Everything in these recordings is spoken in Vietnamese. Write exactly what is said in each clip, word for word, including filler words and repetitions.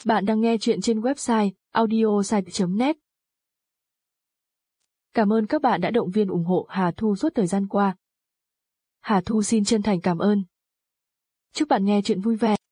Bạn đang nghe chuyện trên website audiosite chấm net. Cảm ơn các bạn đã động viên ủng hộ Hà Thu suốt thời gian qua. Hà Thu xin chân thành cảm ơn. Chúc bạn nghe chuyện vui vẻ.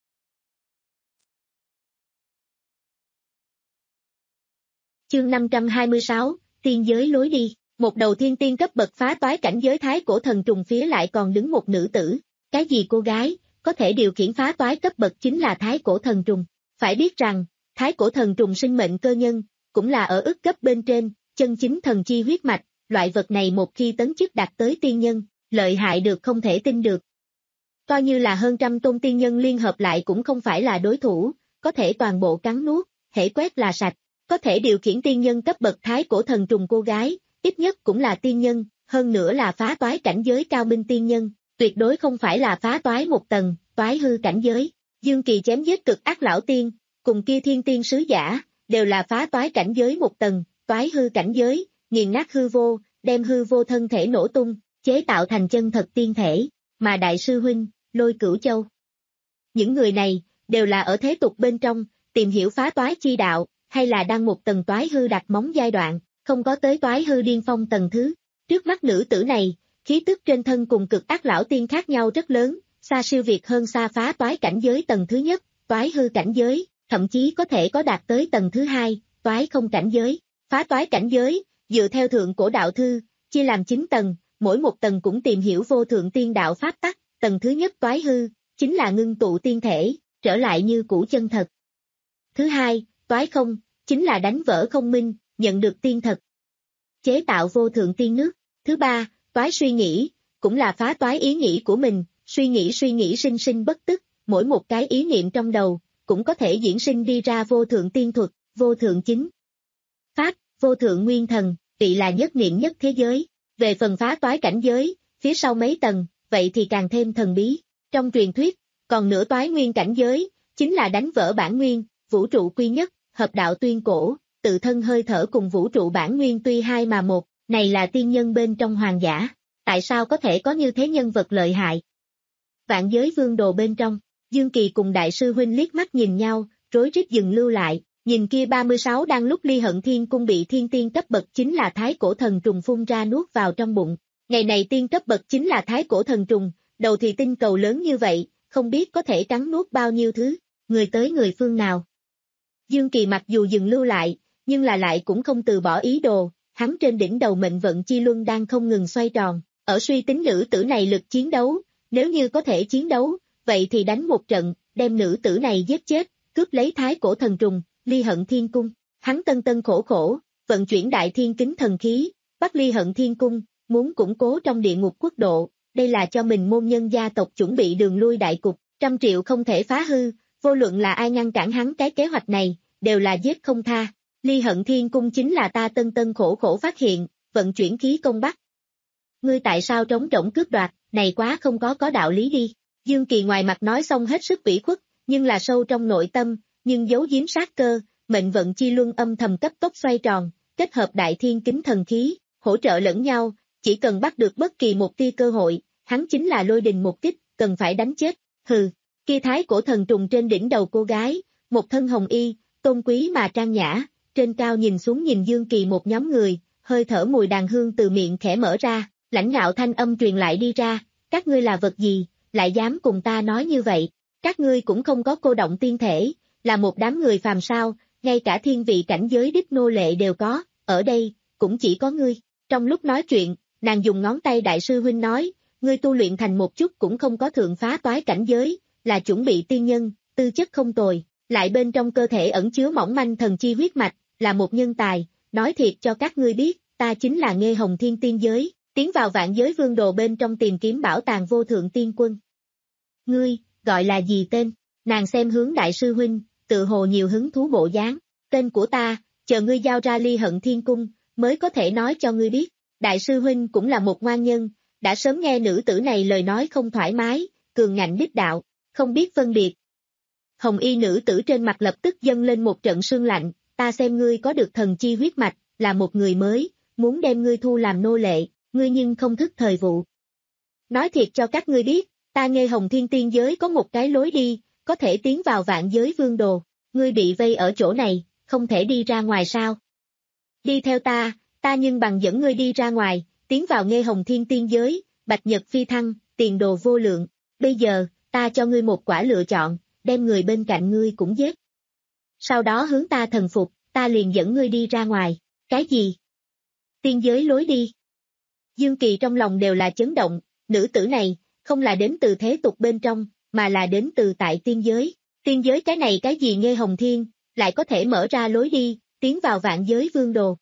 Chương năm trăm hai mươi sáu, Tiên giới lối đi. Một đầu thiên tiên cấp bậc phá toái cảnh giới thái cổ thần trùng phía lại còn đứng một nữ tử. Cái gì cô gái, có thể điều khiển phá toái cấp bậc chính là thái cổ thần trùng. Phải biết rằng, thái cổ thần trùng sinh mệnh cơ nhân, cũng là ở ức cấp bên trên, chân chính thần chi huyết mạch, loại vật này một khi tấn chức đạt tới tiên nhân, lợi hại được không thể tin được. Coi như là hơn trăm tôn tiên nhân liên hợp lại cũng không phải là đối thủ, có thể toàn bộ cắn nuốt, hễ quét là sạch, có thể điều khiển tiên nhân cấp bậc thái cổ thần trùng cô gái, ít nhất cũng là tiên nhân, hơn nữa là phá toái cảnh giới cao minh tiên nhân, tuyệt đối không phải là phá toái một tầng, toái hư cảnh giới. Dương Kỳ chém giết cực ác lão tiên, cùng kia thiên tiên sứ giả, đều là phá toái cảnh giới một tầng, toái hư cảnh giới, nghiền nát hư vô, đem hư vô thân thể nổ tung, chế tạo thành chân thật tiên thể, mà đại sư huynh, Lôi Cửu Châu. Những người này, đều là ở thế tục bên trong, tìm hiểu phá toái chi đạo, hay là đang một tầng toái hư đặt móng giai đoạn, không có tới toái hư điên phong tầng thứ. Trước mắt nữ tử này, khí tức trên thân cùng cực ác lão tiên khác nhau rất lớn, xa siêu việt hơn xa phá toái cảnh giới tầng thứ nhất, toái hư cảnh giới, thậm chí có thể có đạt tới tầng thứ hai, toái không cảnh giới. Phá toái cảnh giới, dựa theo thượng cổ đạo thư, chia làm chín tầng, mỗi một tầng cũng tìm hiểu vô thượng tiên đạo pháp tắc, tầng thứ nhất toái hư, chính là ngưng tụ tiên thể, trở lại như cũ chân thật. Thứ hai, toái không, chính là đánh vỡ không minh, nhận được tiên thật. Chế tạo vô thượng tiên nước. Thứ ba, toái suy nghĩ, cũng là phá toái ý nghĩ của mình, suy nghĩ suy nghĩ sinh sinh bất tức, mỗi một cái ý niệm trong đầu, cũng có thể diễn sinh đi ra vô thượng tiên thuật, vô thượng chính pháp, vô thượng nguyên thần, vị là nhất niệm nhất thế giới. Về phần phá toái cảnh giới, phía sau mấy tầng, vậy thì càng thêm thần bí. Trong truyền thuyết, còn nửa toái nguyên cảnh giới, chính là đánh vỡ bản nguyên, vũ trụ quy nhất, hợp đạo tuyên cổ, tự thân hơi thở cùng vũ trụ bản nguyên tuy hai mà một, này là tiên nhân bên trong hoàng giả. Tại sao có thể có như thế nhân vật lợi hại? Vạn giới vương đồ bên trong, Dương Kỳ cùng đại sư huynh liếc mắt nhìn nhau, rối rít dừng lưu lại, nhìn kia ba mươi sáu đang lúc ly hận thiên cung bị thiên tiên cấp bậc chính là thái cổ thần trùng phun ra nuốt vào trong bụng. Ngày này tiên cấp bậc chính là thái cổ thần trùng, đầu thì tinh cầu lớn như vậy, không biết có thể cắn nuốt bao nhiêu thứ, người tới người phương nào. Dương Kỳ mặc dù dừng lưu lại, nhưng là lại cũng không từ bỏ ý đồ, hắn trên đỉnh đầu mệnh vận chi luân đang không ngừng xoay tròn, ở suy tính nữ tử này lực chiến đấu, nếu như có thể chiến đấu, vậy thì đánh một trận, đem nữ tử này giết chết, cướp lấy thái cổ thần trùng, ly hận thiên cung. Hắn tân tân khổ khổ, vận chuyển đại thiên kính thần khí, bắt ly hận thiên cung, muốn củng cố trong địa ngục quốc độ, đây là cho mình môn nhân gia tộc chuẩn bị đường lui đại cục, trăm triệu không thể phá hư, vô luận là ai ngăn cản hắn cái kế hoạch này, đều là giết không tha. Ly hận thiên cung chính là ta tân tân khổ khổ phát hiện, vận chuyển khí công bắt. Ngươi tại sao trống rỗng cướp đoạt, này quá không có có đạo lý đi. Dương Kỳ ngoài mặt nói xong hết sức ủy khuất, nhưng là sâu trong nội tâm, nhưng giấu giếm sát cơ, mệnh vận chi luân âm thầm cấp tốc xoay tròn, kết hợp đại thiên kính thần khí, hỗ trợ lẫn nhau, chỉ cần bắt được bất kỳ một tia cơ hội, hắn chính là lôi đình một kích, cần phải đánh chết. Hừ, kia thái cổ thần trùng trên đỉnh đầu cô gái, một thân hồng y, tôn quý mà trang nhã, trên cao nhìn xuống nhìn Dương Kỳ một nhóm người, hơi thở mùi đàn hương từ miệng khẽ mở ra, lãnh ngạo thanh âm truyền lại đi ra, các ngươi là vật gì, lại dám cùng ta nói như vậy, các ngươi cũng không có cô động tiên thể, là một đám người phàm sao, ngay cả thiên vị cảnh giới đích nô lệ đều có, ở đây, cũng chỉ có ngươi. Trong lúc nói chuyện, nàng dùng ngón tay đại sư huynh nói, ngươi tu luyện thành một chút cũng không có thượng phá toái cảnh giới, là chuẩn bị tiên nhân, tư chất không tồi, lại bên trong cơ thể ẩn chứa mỏng manh thần chi huyết mạch, là một nhân tài, nói thiệt cho các ngươi biết, ta chính là Nghê Hồng Thiên tiên giới, tiến vào vạn giới vương đồ bên trong tìm kiếm bảo tàng vô thượng tiên quân. Ngươi, gọi là gì tên? Nàng xem hướng đại sư huynh, tự hồ nhiều hứng thú bộ dáng, tên của ta, chờ ngươi giao ra ly hận thiên cung, mới có thể nói cho ngươi biết. Đại sư huynh cũng là một ngoan nhân, đã sớm nghe nữ tử này lời nói không thoải mái, cường ngạnh đích đạo, không biết phân biệt. Hồng y nữ tử trên mặt lập tức dâng lên một trận sương lạnh, ta xem ngươi có được thần chi huyết mạch, là một người mới, muốn đem ngươi thu làm nô lệ, ngươi nhưng không thức thời vụ. Nói thiệt cho các ngươi biết, ta Nghê Hồng Thiên tiên giới có một cái lối đi, có thể tiến vào vạn giới vương đồ, ngươi bị vây ở chỗ này, không thể đi ra ngoài sao? Đi theo ta, ta nhưng bằng dẫn ngươi đi ra ngoài, tiến vào Nghê Hồng Thiên tiên giới, bạch nhật phi thăng, tiền đồ vô lượng. Bây giờ, ta cho ngươi một quả lựa chọn, đem người bên cạnh ngươi cũng giết. Sau đó hướng ta thần phục, ta liền dẫn ngươi đi ra ngoài. Cái gì? Tiên giới lối đi. Dương Kỳ trong lòng đều là chấn động, nữ tử này, không là đến từ thế tục bên trong, mà là đến từ tại tiên giới. Tiên giới cái này cái gì Nghê Hồng Thiên, lại có thể mở ra lối đi, tiến vào vạn giới vương đồ.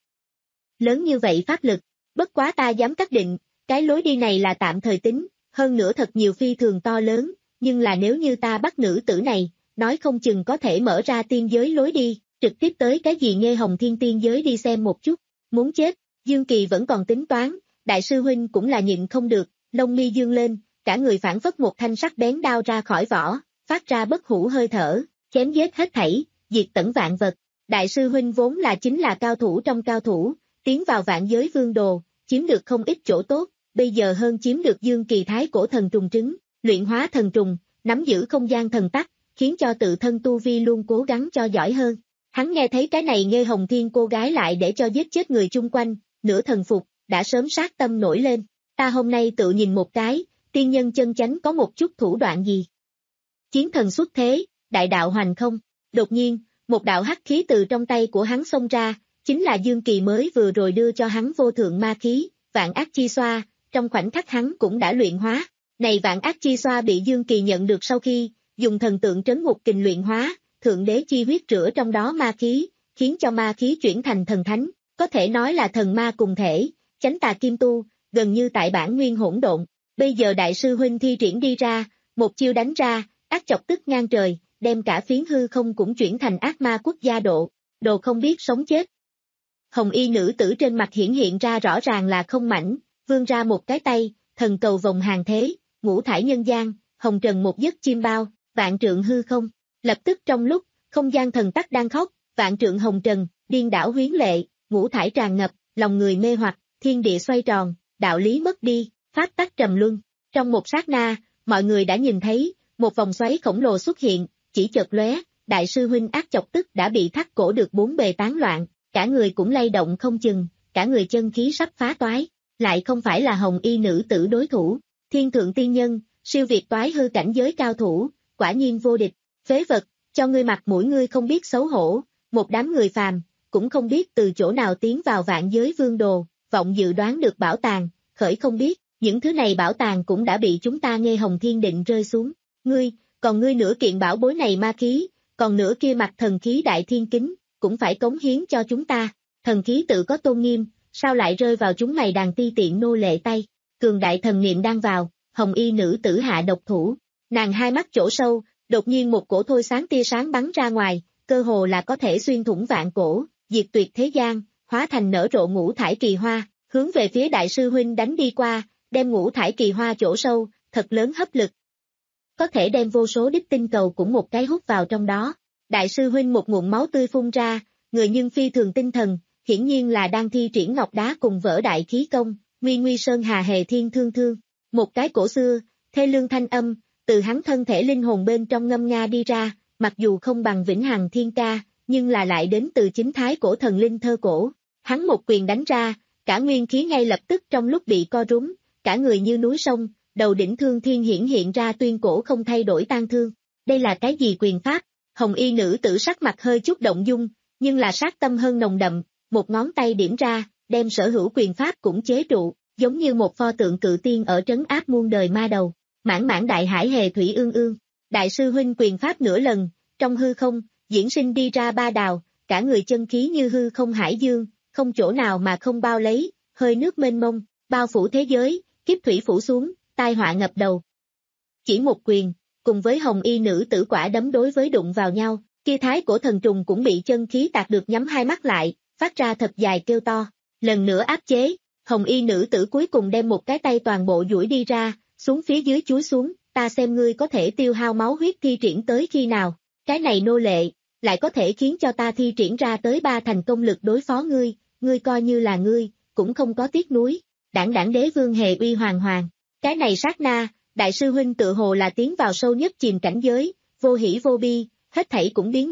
Lớn như vậy pháp lực, bất quá ta dám xác định, cái lối đi này là tạm thời tính, hơn nữa thật nhiều phi thường to lớn, nhưng là nếu như ta bắt nữ tử này, nói không chừng có thể mở ra tiên giới lối đi, trực tiếp tới cái gì Nghê Hồng Thiên tiên giới đi xem một chút, muốn chết, Dương Kỳ vẫn còn tính toán, đại sư huynh cũng là nhịn không được, lông mi dương lên, cả người phản phất một thanh sắc bén đao ra khỏi vỏ, phát ra bất hủ hơi thở, chém giết hết thảy, diệt tận vạn vật. Đại sư huynh vốn là chính là cao thủ trong cao thủ, tiến vào vạn giới vương đồ, chiếm được không ít chỗ tốt, bây giờ hơn chiếm được Dương Kỳ thái cổ thần trùng trứng, luyện hóa thần trùng, nắm giữ không gian thần tắc, khiến cho tự thân tu vi luôn cố gắng cho giỏi hơn. Hắn nghe thấy cái này Nghê Hồng Thiên cô gái lại để cho giết chết người chung quanh, nửa thần phục, đã sớm sát tâm nổi lên. Ta hôm nay tự nhìn một cái, tiên nhân chân chánh có một chút thủ đoạn gì. Chiến thần xuất thế, đại đạo hoành không, đột nhiên, một đạo hắc khí từ trong tay của hắn xông ra, chính là Dương Kỳ mới vừa rồi đưa cho hắn vô thượng ma khí, vạn ác chi xoa, trong khoảnh khắc hắn cũng đã luyện hóa. Này vạn ác chi xoa bị Dương Kỳ nhận được sau khi, dùng thần tượng trấn ngục kình luyện hóa, thượng đế chi huyết rửa trong đó ma khí, khiến cho ma khí chuyển thành thần thánh, có thể nói là thần ma cùng thể, chánh tà kim tu, gần như tại bản nguyên hỗn độn. Bây giờ đại sư huynh thi triển đi ra, một chiêu đánh ra, ác chọc tức ngang trời, đem cả phiến hư không cũng chuyển thành ác ma quốc gia độ, đồ không biết sống chết. Hồng y nữ tử trên mặt hiển hiện ra rõ ràng là không mảnh, vươn ra một cái tay, thần cầu vòng hàng thế, ngũ thải nhân gian, hồng trần một giấc chim bao, vạn trượng hư không. Lập tức trong lúc, không gian thần tắc đang khóc, vạn trượng hồng trần, điên đảo huyến lệ, ngũ thải tràn ngập, lòng người mê hoặc, thiên địa xoay tròn, đạo lý mất đi, pháp tắc trầm luân. Trong một sát na, mọi người đã nhìn thấy, một vòng xoáy khổng lồ xuất hiện, chỉ chợt lóe, đại sư huynh ác chọc tức đã bị thắt cổ được bốn bề tán loạn, cả người cũng lay động không chừng, cả người chân khí sắp phá toái, lại không phải là hồng y nữ tử đối thủ, thiên thượng tiên nhân, siêu việt toái hư cảnh giới cao thủ, quả nhiên vô địch, phế vật, cho ngươi mặt mũi ngươi không biết xấu hổ, một đám người phàm, cũng không biết từ chỗ nào tiến vào vạn giới vương đồ, vọng dự đoán được bảo tàng, khởi không biết, những thứ này bảo tàng cũng đã bị chúng ta Nghê Hồng Thiên định rơi xuống, ngươi, còn ngươi nửa kiện bảo bối này ma khí, còn nửa kia mặt thần khí đại thiên kính, cũng phải cống hiến cho chúng ta, thần khí tự có tôn nghiêm, sao lại rơi vào chúng mày đàn ti tiện nô lệ tay, cường đại thần niệm đang vào, hồng y nữ tử hạ độc thủ, nàng hai mắt chỗ sâu, đột nhiên một cổ thôi sáng tia sáng bắn ra ngoài, cơ hồ là có thể xuyên thủng vạn cổ, diệt tuyệt thế gian, hóa thành nở rộ ngũ thải kỳ hoa, hướng về phía đại sư huynh đánh đi qua, đem ngũ thải kỳ hoa chỗ sâu, thật lớn hấp lực. Có thể đem vô số đích tinh cầu cũng một cái hút vào trong đó. Đại sư huynh một ngụm máu tươi phun ra, người nhưng phi thường tinh thần, hiển nhiên là đang thi triển ngọc đá cùng vỡ đại khí công, nguy nguy sơn hà hề thiên thương thương. Một cái cổ xưa, thê lương thanh âm, từ hắn thân thể linh hồn bên trong ngâm nga đi ra, mặc dù không bằng vĩnh hằng thiên ca, nhưng là lại đến từ chính thái cổ thần linh thơ cổ. Hắn một quyền đánh ra, cả nguyên khí ngay lập tức trong lúc bị co rúm, cả người như núi sông, đầu đỉnh thương thiên hiển hiện ra tuyên cổ không thay đổi tan thương. Đây là cái gì quyền pháp? Hồng y nữ tử sắc mặt hơi chút động dung, nhưng là sát tâm hơn nồng đậm, một ngón tay điểm ra, đem sở hữu quyền pháp cũng chế trụ, giống như một pho tượng cự tiên ở trấn áp muôn đời ma đầu. Mãn mãn đại hải hề thủy ương ương, đại sư huynh quyền pháp nửa lần, trong hư không, diễn sinh đi ra ba đào, cả người chân khí như hư không hải dương, không chỗ nào mà không bao lấy, hơi nước mênh mông, bao phủ thế giới, kiếp thủy phủ xuống, tai họa ngập đầu. Chỉ một quyền, cùng với hồng y nữ tử quả đấm đối với đụng vào nhau, kia thái cổ thần trùng cũng bị chân khí tạc được nhắm hai mắt lại, phát ra thật dài kêu to, lần nữa áp chế, hồng y nữ tử cuối cùng đem một cái tay toàn bộ duỗi đi ra, xuống phía dưới chúi xuống, ta xem ngươi có thể tiêu hao máu huyết thi triển tới khi nào, cái này nô lệ, lại có thể khiến cho ta thi triển ra tới ba thành công lực đối phó ngươi, ngươi coi như là ngươi, cũng không có tiếc nuối, đảng đảng đế vương hề uy hoàng hoàng, cái này sát na, đại sư huynh tự hồ là tiến vào sâu nhất chìm cảnh giới, vô hỷ vô bi, hết thảy cũng biến mất,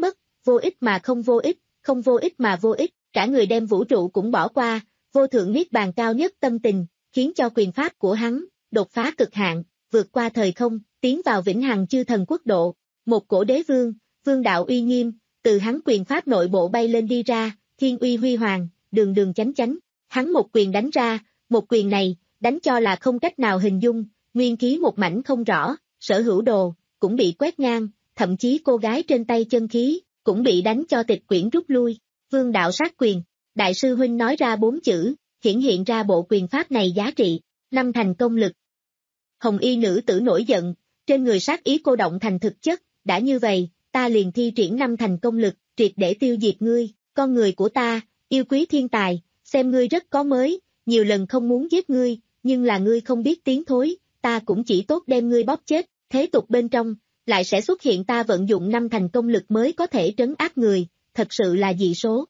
vô ích mà không vô ích, không vô ích mà vô ích, cả người đem vũ trụ cũng bỏ qua, vô thượng niết bàn cao nhất tâm tình, khiến cho quyền pháp của hắn đột phá cực hạn, vượt qua thời không, tiến vào vĩnh hằng chư thần quốc độ. Một cổ đế vương, vương đạo uy nghiêm, từ hắn quyền pháp nội bộ bay lên đi ra, thiên uy huy hoàng, đường đường chánh chánh. Hắn một quyền đánh ra, một quyền này, đánh cho là không cách nào hình dung, nguyên khí một mảnh không rõ, sở hữu đồ, cũng bị quét ngang, thậm chí cô gái trên tay chân khí, cũng bị đánh cho tịch quyển rút lui. Vương đạo sát quyền, đại sư huynh nói ra bốn chữ, hiển hiện ra bộ quyền pháp này giá trị, năm thành công lực. Hồng y nữ tử nổi giận, trên người sát ý cô động thành thực chất, đã như vậy, ta liền thi triển năm thành công lực, triệt để tiêu diệt ngươi, con người của ta, yêu quý thiên tài, xem ngươi rất có mới, nhiều lần không muốn giết ngươi, nhưng là ngươi không biết tiến thối, ta cũng chỉ tốt đem ngươi bóp chết, thế tục bên trong, lại sẽ xuất hiện ta vận dụng năm thành công lực mới có thể trấn áp người, thật sự là dị số.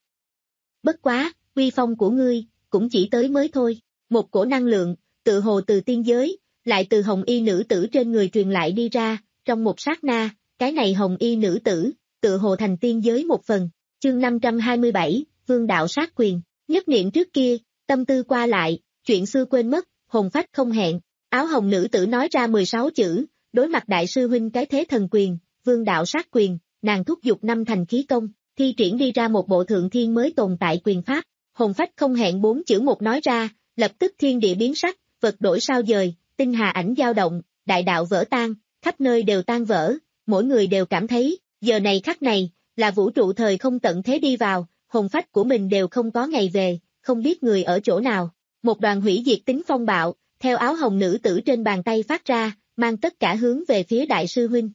Bất quá, uy phong của ngươi, cũng chỉ tới mới thôi, một cổ năng lượng, tự hồ từ tiên giới, lại từ hồng y nữ tử trên người truyền lại đi ra, trong một sát na, cái này hồng y nữ tử, tự hồ thành tiên giới một phần, chương năm trăm hai mươi bảy, vương đạo sát quyền, nhất niệm trước kia, tâm tư qua lại, chuyện xưa quên mất, hồn phách không hẹn, áo hồng nữ tử nói ra mười sáu chữ, đối mặt đại sư huynh cái thế thần quyền, vương đạo sát quyền, nàng thúc giục năm thành khí công, thi triển đi ra một bộ thượng thiên mới tồn tại quyền pháp, hồn phách không hẹn bốn chữ một nói ra, lập tức thiên địa biến sắc, vật đổi sao dời, tinh hà ảnh dao động, đại đạo vỡ tan, khắp nơi đều tan vỡ, mỗi người đều cảm thấy, giờ này khắc này, là vũ trụ thời không tận thế đi vào, hồn phách của mình đều không có ngày về, không biết người ở chỗ nào. Một đoàn hủy diệt tính phong bạo, theo áo hồng nữ tử trên bàn tay phát ra, mang tất cả hướng về phía đại sư huynh.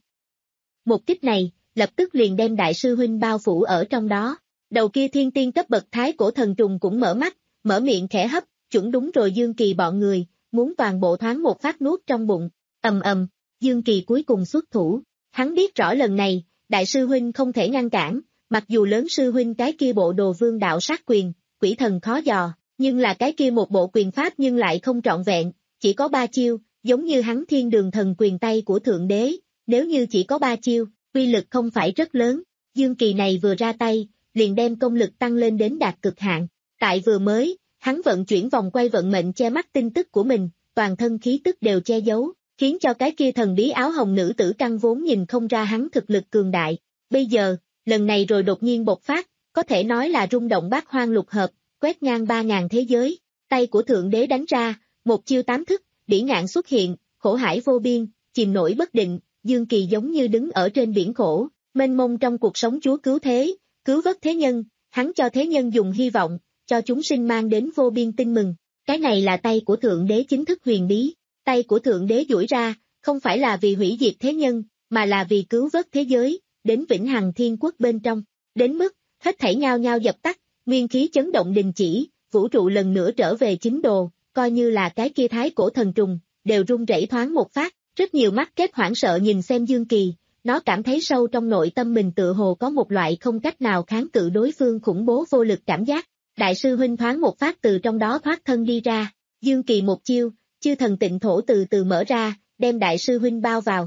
Một kích này, lập tức liền đem đại sư huynh bao phủ ở trong đó. Đầu kia thiên tiên cấp bậc thái cổ thần trùng cũng mở mắt, mở miệng khẽ hấp, chuẩn đúng rồi Dương Kỳ bọn người, muốn toàn bộ thoáng một phát nuốt trong bụng. Ầm ầm, Dương Kỳ cuối cùng xuất thủ. Hắn biết rõ lần này, đại sư huynh không thể ngăn cản, mặc dù lớn sư huynh cái kia bộ đồ vương đạo sát quyền, quỷ thần khó dò, nhưng là cái kia một bộ quyền pháp nhưng lại không trọn vẹn, chỉ có ba chiêu, giống như hắn thiên đường thần quyền tay của thượng đế, nếu như chỉ có ba chiêu, uy lực không phải rất lớn. Dương Kỳ này vừa ra tay, liền đem công lực tăng lên đến đạt cực hạn. Tại vừa mới, hắn vận chuyển vòng quay vận mệnh che mắt tin tức của mình, toàn thân khí tức đều che giấu, khiến cho cái kia thần bí áo hồng nữ tử căn vốn nhìn không ra hắn thực lực cường đại. Bây giờ, lần này rồi đột nhiên bộc phát, có thể nói là rung động bát hoang lục hợp, quét ngang ba ngàn thế giới. Tay của thượng đế đánh ra, một chiêu tám thức, bỉ ngạn xuất hiện, khổ hải vô biên, chìm nổi bất định, Dương Kỳ giống như đứng ở trên biển khổ, mênh mông trong cuộc sống Chúa cứu thế, cứu vớt thế nhân, hắn cho thế nhân dùng hy vọng, cho chúng sinh mang đến vô biên tin mừng. Cái này là tay của thượng đế chính thức huyền bí, tay của thượng đế duỗi ra, không phải là vì hủy diệt thế nhân, mà là vì cứu vớt thế giới, đến vĩnh hằng thiên quốc bên trong, đến mức, hết thảy nhao nhao dập tắt, nguyên khí chấn động đình chỉ, vũ trụ lần nữa trở về chính đồ, coi như là cái kia thái cổ thần trùng, đều rung rẩy thoáng một phát, rất nhiều mắt kết hoảng sợ nhìn xem Dương Kỳ, nó cảm thấy sâu trong nội tâm mình tựa hồ có một loại không cách nào kháng cự đối phương khủng bố vô lực cảm giác. Đại sư huynh thoáng một phát từ trong đó thoát thân đi ra, Dương Kỳ một chiêu, chư thần tịnh thổ từ từ mở ra, đem đại sư huynh bao vào.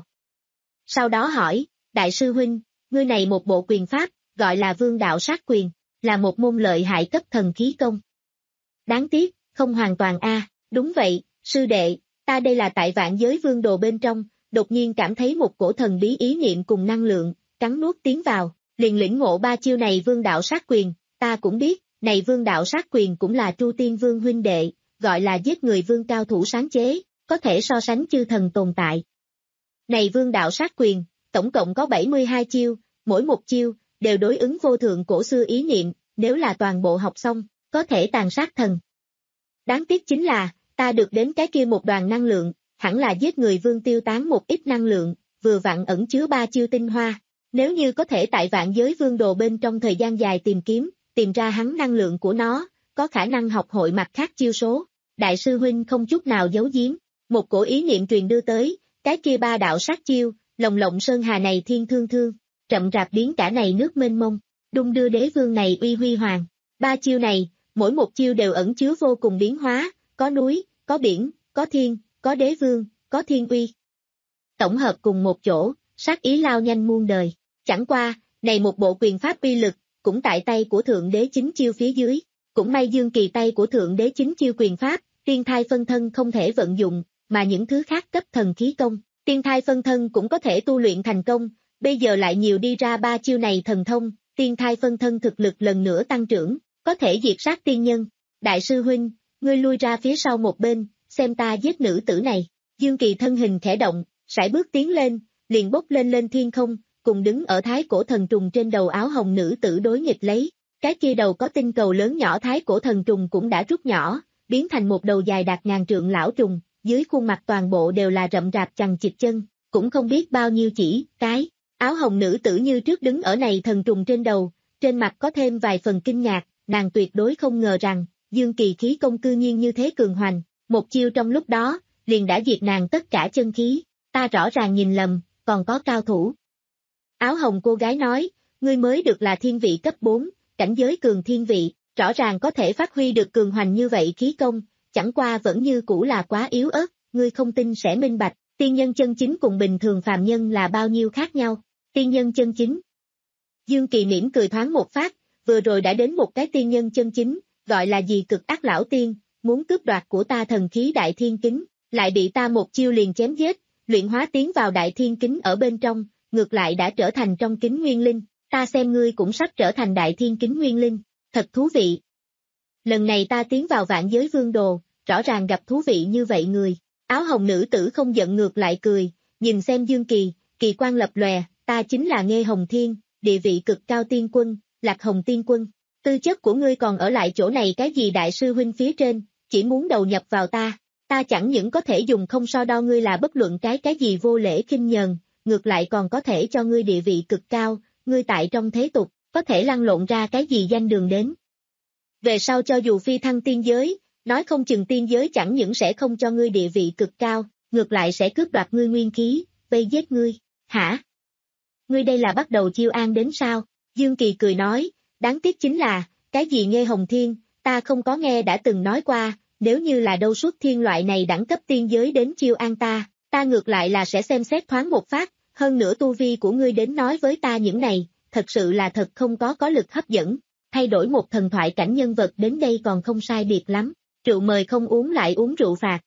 Sau đó hỏi, đại sư huynh, ngươi này một bộ quyền pháp, gọi là vương đạo sát quyền, là một môn lợi hại cấp thần khí công. Đáng tiếc, không hoàn toàn a. À, đúng vậy, sư đệ, ta đây là tại vạn giới vương đồ bên trong, đột nhiên cảm thấy một cổ thần bí ý niệm cùng năng lượng, cắn nuốt tiến vào, liền lĩnh ngộ ba chiêu này vương đạo sát quyền, ta cũng biết, này vương đạo sát quyền cũng là Tru Tiên Vương huynh đệ, gọi là giết người vương cao thủ sáng chế, có thể so sánh chư thần tồn tại. Này vương đạo sát quyền, tổng cộng có bảy mươi hai chiêu, mỗi một chiêu, đều đối ứng vô thượng cổ xưa ý niệm, nếu là toàn bộ học xong, có thể tàn sát thần. Đáng tiếc chính là, ta được đến cái kia một đoàn năng lượng, hẳn là giết người vương tiêu tán một ít năng lượng, vừa vặn ẩn chứa ba chiêu tinh hoa. Nếu như có thể tại vạn giới vương đồ bên trong thời gian dài tìm kiếm, tìm ra hắn năng lượng của nó, có khả năng học hội mặt khác chiêu số. Đại sư huynh không chút nào giấu giếm, một cổ ý niệm truyền đưa tới, cái kia ba đạo sát chiêu, lồng lộng sơn hà này thiên thương thương, chậm rạp biến cả này nước mênh mông, đung đưa đế vương này uy huy hoàng. Ba chiêu này, mỗi một chiêu đều ẩn chứa vô cùng biến hóa, có núi, có biển, có thiên, có đế vương, có thiên uy. Tổng hợp cùng một chỗ, sát ý lao nhanh muôn đời. Chẳng qua, này một bộ quyền pháp uy lực, cũng tại tay của thượng đế chính chiêu phía dưới, cũng may Dương Kỳ tay của thượng đế chính chiêu quyền pháp, tiên thai phân thân không thể vận dụng, mà những thứ khác cấp thần khí công, tiên thai phân thân cũng có thể tu luyện thành công, bây giờ lại nhiều đi ra ba chiêu này thần thông, tiên thai phân thân thực lực lần nữa tăng trưởng, có thể diệt sát tiên nhân. Đại sư huynh, ngươi lui ra phía sau một bên, xem ta giết nữ tử này. Dương Kỳ thân hình khẽ động, sải bước tiến lên, liền bốc lên lên thiên không, cùng đứng ở thái cổ thần trùng trên đầu áo hồng nữ tử đối nghịch lấy. Cái kia đầu có tinh cầu lớn nhỏ thái cổ thần trùng cũng đã rút nhỏ, biến thành một đầu dài đạt ngàn trượng lão trùng, dưới khuôn mặt toàn bộ đều là rậm rạp chằng chịt chân, cũng không biết bao nhiêu chỉ, cái. Áo hồng nữ tử như trước đứng ở này thần trùng trên đầu, trên mặt có thêm vài phần kinh ngạc, nàng tuyệt đối không ngờ rằng, Dương Kỳ khí công cư nhiên như thế cường hoành, một chiêu trong lúc đó, liền đã diệt nàng tất cả chân khí, ta rõ ràng nhìn lầm, còn có cao thủ. Áo hồng cô gái nói, ngươi mới được là thiên vị cấp bốn, cảnh giới cường thiên vị, rõ ràng có thể phát huy được cường hoành như vậy khí công, chẳng qua vẫn như cũ là quá yếu ớt, ngươi không tin sẽ minh bạch, tiên nhân chân chính cùng bình thường phàm nhân là bao nhiêu khác nhau, tiên nhân chân chính. Dương Kỳ mỉm cười thoáng một phát, vừa rồi đã đến một cái tiên nhân chân chính, gọi là gì cực ác lão tiên, muốn cướp đoạt của ta thần khí đại thiên kính, lại bị ta một chiêu liền chém giết, luyện hóa tiến vào đại thiên kính ở bên trong, ngược lại đã trở thành trong kính nguyên linh, ta xem ngươi cũng sắp trở thành đại thiên kính nguyên linh, thật thú vị. Lần này ta tiến vào vạn giới vương đồ, rõ ràng gặp thú vị như vậy người, áo hồng nữ tử không giận ngược lại cười, nhìn xem Dương Kỳ, kỳ quan lập lòe, ta chính là Nghê Hồng Thiên, địa vị cực cao tiên quân, Lạc Hồng tiên quân, tư chất của ngươi còn ở lại chỗ này cái gì đại sư huynh phía trên, chỉ muốn đầu nhập vào ta, ta chẳng những có thể dùng không so đo ngươi là bất luận cái cái gì vô lễ khinh nhờn, ngược lại còn có thể cho ngươi địa vị cực cao, ngươi tại trong thế tục, có thể lăn lộn ra cái gì danh đường đến. Về sau cho dù phi thăng tiên giới, nói không chừng tiên giới chẳng những sẽ không cho ngươi địa vị cực cao, ngược lại sẽ cướp đoạt ngươi nguyên khí, vây giết ngươi, hả? Ngươi đây là bắt đầu chiêu an đến sao? Dương Kỳ cười nói, đáng tiếc chính là, cái gì Nghê Hồng Thiên, ta không có nghe đã từng nói qua, nếu như là đâu suốt thiên loại này đẳng cấp tiên giới đến chiêu an ta, ta ngược lại là sẽ xem xét thoáng một phát, hơn nữa tu vi của ngươi đến nói với ta những này, thật sự là thật không có có lực hấp dẫn, thay đổi một thần thoại cảnh nhân vật đến đây còn không sai biệt lắm, rượu mời không uống lại uống rượu phạt.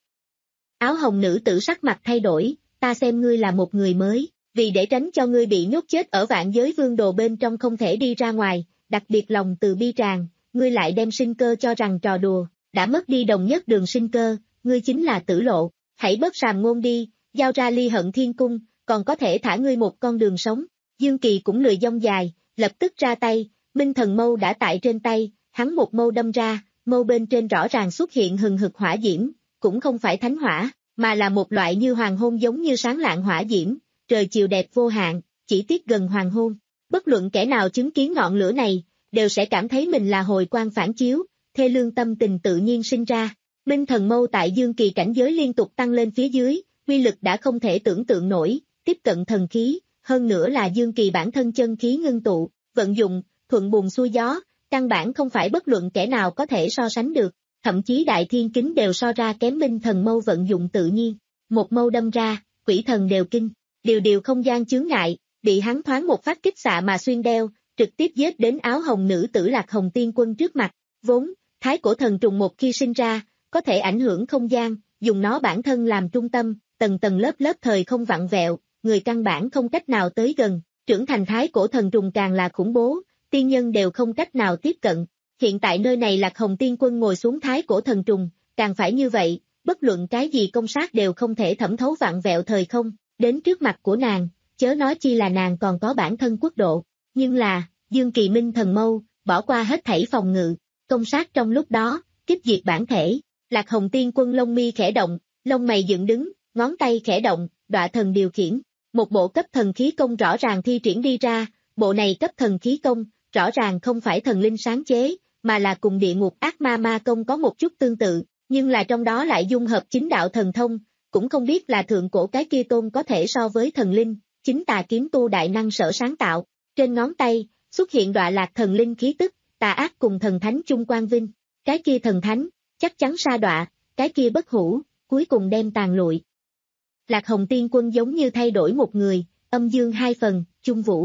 Áo hồng nữ tử sắc mặt thay đổi, ta xem ngươi là một người mới, vì để tránh cho ngươi bị nhốt chết ở vạn giới vương đồ bên trong không thể đi ra ngoài, đặc biệt lòng từ bi tràn, ngươi lại đem sinh cơ cho rằng trò đùa, đã mất đi đồng nhất đường sinh cơ, ngươi chính là tử lộ, hãy bớt sàm ngôn đi, giao ra Ly Hận Thiên Cung, còn có thể thả ngươi một con đường sống. Dương Kỳ cũng lười dông dài, lập tức ra tay, Minh Thần Mâu đã tại trên tay, hắn một mâu đâm ra, mâu bên trên rõ ràng xuất hiện hừng hực hỏa diễm, cũng không phải thánh hỏa, mà là một loại như hoàng hôn giống như sáng lạng hỏa diễm, trời chiều đẹp vô hạn, chỉ tiếc gần hoàng hôn. Bất luận kẻ nào chứng kiến ngọn lửa này, đều sẽ cảm thấy mình là hồi quang phản chiếu, thê lương tâm tình tự nhiên sinh ra. Minh Thần Mâu tại Dương Kỳ cảnh giới liên tục tăng lên phía dưới, uy lực đã không thể tưởng tượng nổi, tiếp cận thần khí, hơn nữa là Dương Kỳ bản thân chân khí ngưng tụ, vận dụng, thuận buồm xuôi gió, căn bản không phải bất luận kẻ nào có thể so sánh được, thậm chí đại thiên kính đều so ra kém Minh Thần Mâu vận dụng tự nhiên. Một mâu đâm ra, quỷ thần đều kinh, điều điều không gian chướng ngại, bị hắn thoáng một phát kích xạ mà xuyên đeo, trực tiếp giết đến áo hồng nữ tử Lạc Hồng tiên quân trước mặt. Vốn, thái cổ thần trùng một khi sinh ra, có thể ảnh hưởng không gian, dùng nó bản thân làm trung tâm, tầng tầng lớp lớp thời không vặn vẹo, người căn bản không cách nào tới gần, trưởng thành thái cổ thần trùng càng là khủng bố, tiên nhân đều không cách nào tiếp cận. Hiện tại nơi này Lạc Hồng tiên quân ngồi xuống thái cổ thần trùng, càng phải như vậy, bất luận cái gì công sát đều không thể thẩm thấu vặn vẹo thời không, đến trước mặt của nàng, chớ nói chi là nàng còn có bản thân quốc độ. Nhưng là, Dương Kỳ Minh Thần Mâu, bỏ qua hết thảy phòng ngự, công sát trong lúc đó, kích diệt bản thể. Lạc Hồng tiên quân lông mi khẽ động, lông mày dựng đứng, ngón tay khẽ động, đọa thần điều khiển. Một bộ cấp thần khí công rõ ràng thi triển đi ra, bộ này cấp thần khí công, rõ ràng không phải thần linh sáng chế, mà là cùng địa ngục ác ma ma công có một chút tương tự, nhưng là trong đó lại dung hợp chính đạo thần thông, cũng không biết là thượng cổ cái kia tôn có thể so với thần linh, chính tà kiếm tu đại năng sở sáng tạo. Trên ngón tay, xuất hiện đọa lạc thần linh khí tức, tà ác cùng thần thánh chung quang vinh, cái kia thần thánh, chắc chắn sa đọa, cái kia bất hủ, cuối cùng đem tàn lụi. Lạc Hồng tiên quân giống như thay đổi một người, âm dương hai phần, chung vũ,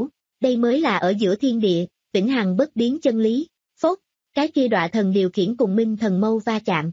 đây mới là ở giữa thiên địa, vĩnh hằng bất biến chân lý. Phốt, cái kia đọa thần điều khiển cùng minh thần mâu va chạm.